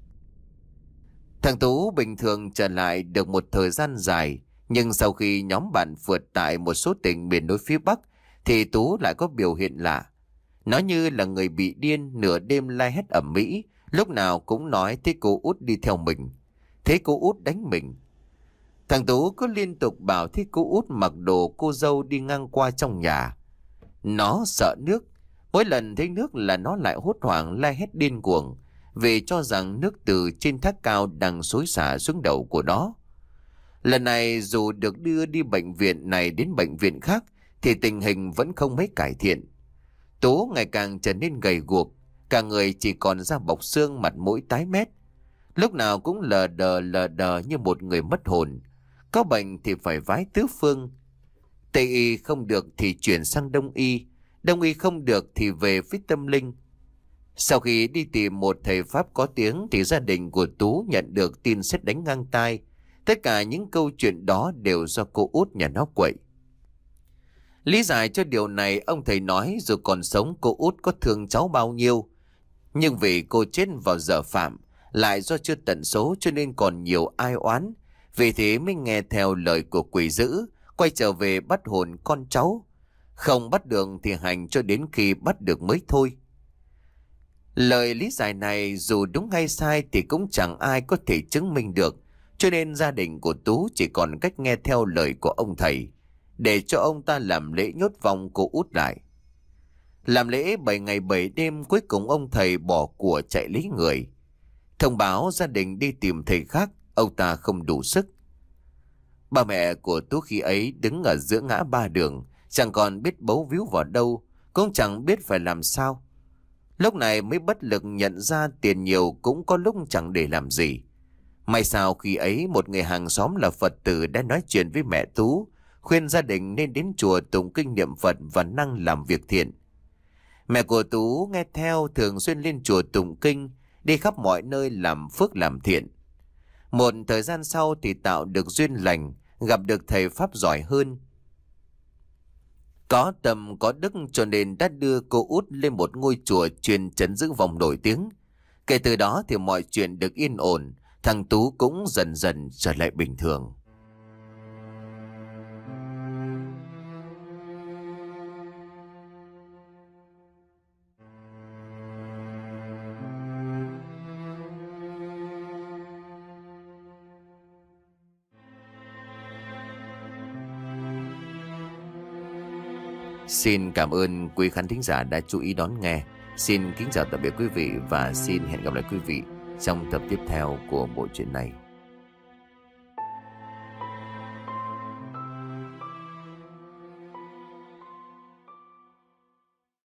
A: Thằng Tú bình thường trở lại được một thời gian dài, nhưng sau khi nhóm bạn phượt tại một số tỉnh miền núi phía Bắc thì Tú lại có biểu hiện lạ. Nó như là người bị điên, nửa đêm la hét ầm ĩ, lúc nào cũng nói thấy cô Út đi theo mình, thấy cô Út đánh mình. Thằng Tú cứ liên tục bảo thấy cô Út mặc đồ cô dâu đi ngang qua trong nhà. Nó sợ nước, mỗi lần thấy nước là nó lại hốt hoảng la hét điên cuồng, vì cho rằng nước từ trên thác cao đang xối xả xuống đầu của nó. Lần này dù được đưa đi bệnh viện này đến bệnh viện khác thì tình hình vẫn không mấy cải thiện. Tú ngày càng trở nên gầy guộc, cả người chỉ còn da bọc xương, mặt mũi tái mét. Lúc nào cũng lờ đờ lờ đờ như một người mất hồn. Có bệnh thì phải vái tứ phương. Tây y không được thì chuyển sang Đông y, Đông y không được thì về phía tâm linh. Sau khi đi tìm một thầy Pháp có tiếng thì gia đình của Tú nhận được tin sét đánh ngang tai. Tất cả những câu chuyện đó đều do cô Út nhà nó quậy. Lý giải cho điều này, ông thầy nói dù còn sống cô Út có thương cháu bao nhiêu, nhưng vì cô chết vào giờ phạm, lại do chưa tận số cho nên còn nhiều ai oán. Vì thế mới nghe theo lời của quỷ dữ, quay trở về bắt hồn con cháu. Không bắt được thì hành cho đến khi bắt được mới thôi. Lời lý giải này dù đúng hay sai thì cũng chẳng ai có thể chứng minh được, cho nên gia đình của Tú chỉ còn cách nghe theo lời của ông thầy, để cho ông ta làm lễ nhốt vong cô Út lại. Làm lễ bảy ngày bảy đêm, cuối cùng ông thầy bỏ của chạy lấy người. Thông báo gia đình đi tìm thầy khác, ông ta không đủ sức. Bà mẹ của Tú khi ấy đứng ở giữa ngã ba đường, chẳng còn biết bấu víu vào đâu, cũng chẳng biết phải làm sao. Lúc này mới bất lực nhận ra tiền nhiều cũng có lúc chẳng để làm gì. May sao khi ấy một người hàng xóm là Phật tử đã nói chuyện với mẹ Tú, khuyên gia đình nên đến chùa tụng kinh niệm Phật và năng làm việc thiện. Mẹ của Tú nghe theo, thường xuyên lên chùa tụng kinh, đi khắp mọi nơi làm phước làm thiện. Một thời gian sau thì tạo được duyên lành, gặp được thầy Pháp giỏi hơn. Có tâm có đức cho nên đã đưa cô Út lên một ngôi chùa chuyên trấn giữ vong nổi tiếng. Kể từ đó thì mọi chuyện được yên ổn, thằng Tú cũng dần dần trở lại bình thường. Xin cảm ơn quý khán thính giả đã chú ý đón nghe. Xin kính chào tạm biệt quý vị và xin hẹn gặp lại quý vị trong tập tiếp theo của bộ truyện này.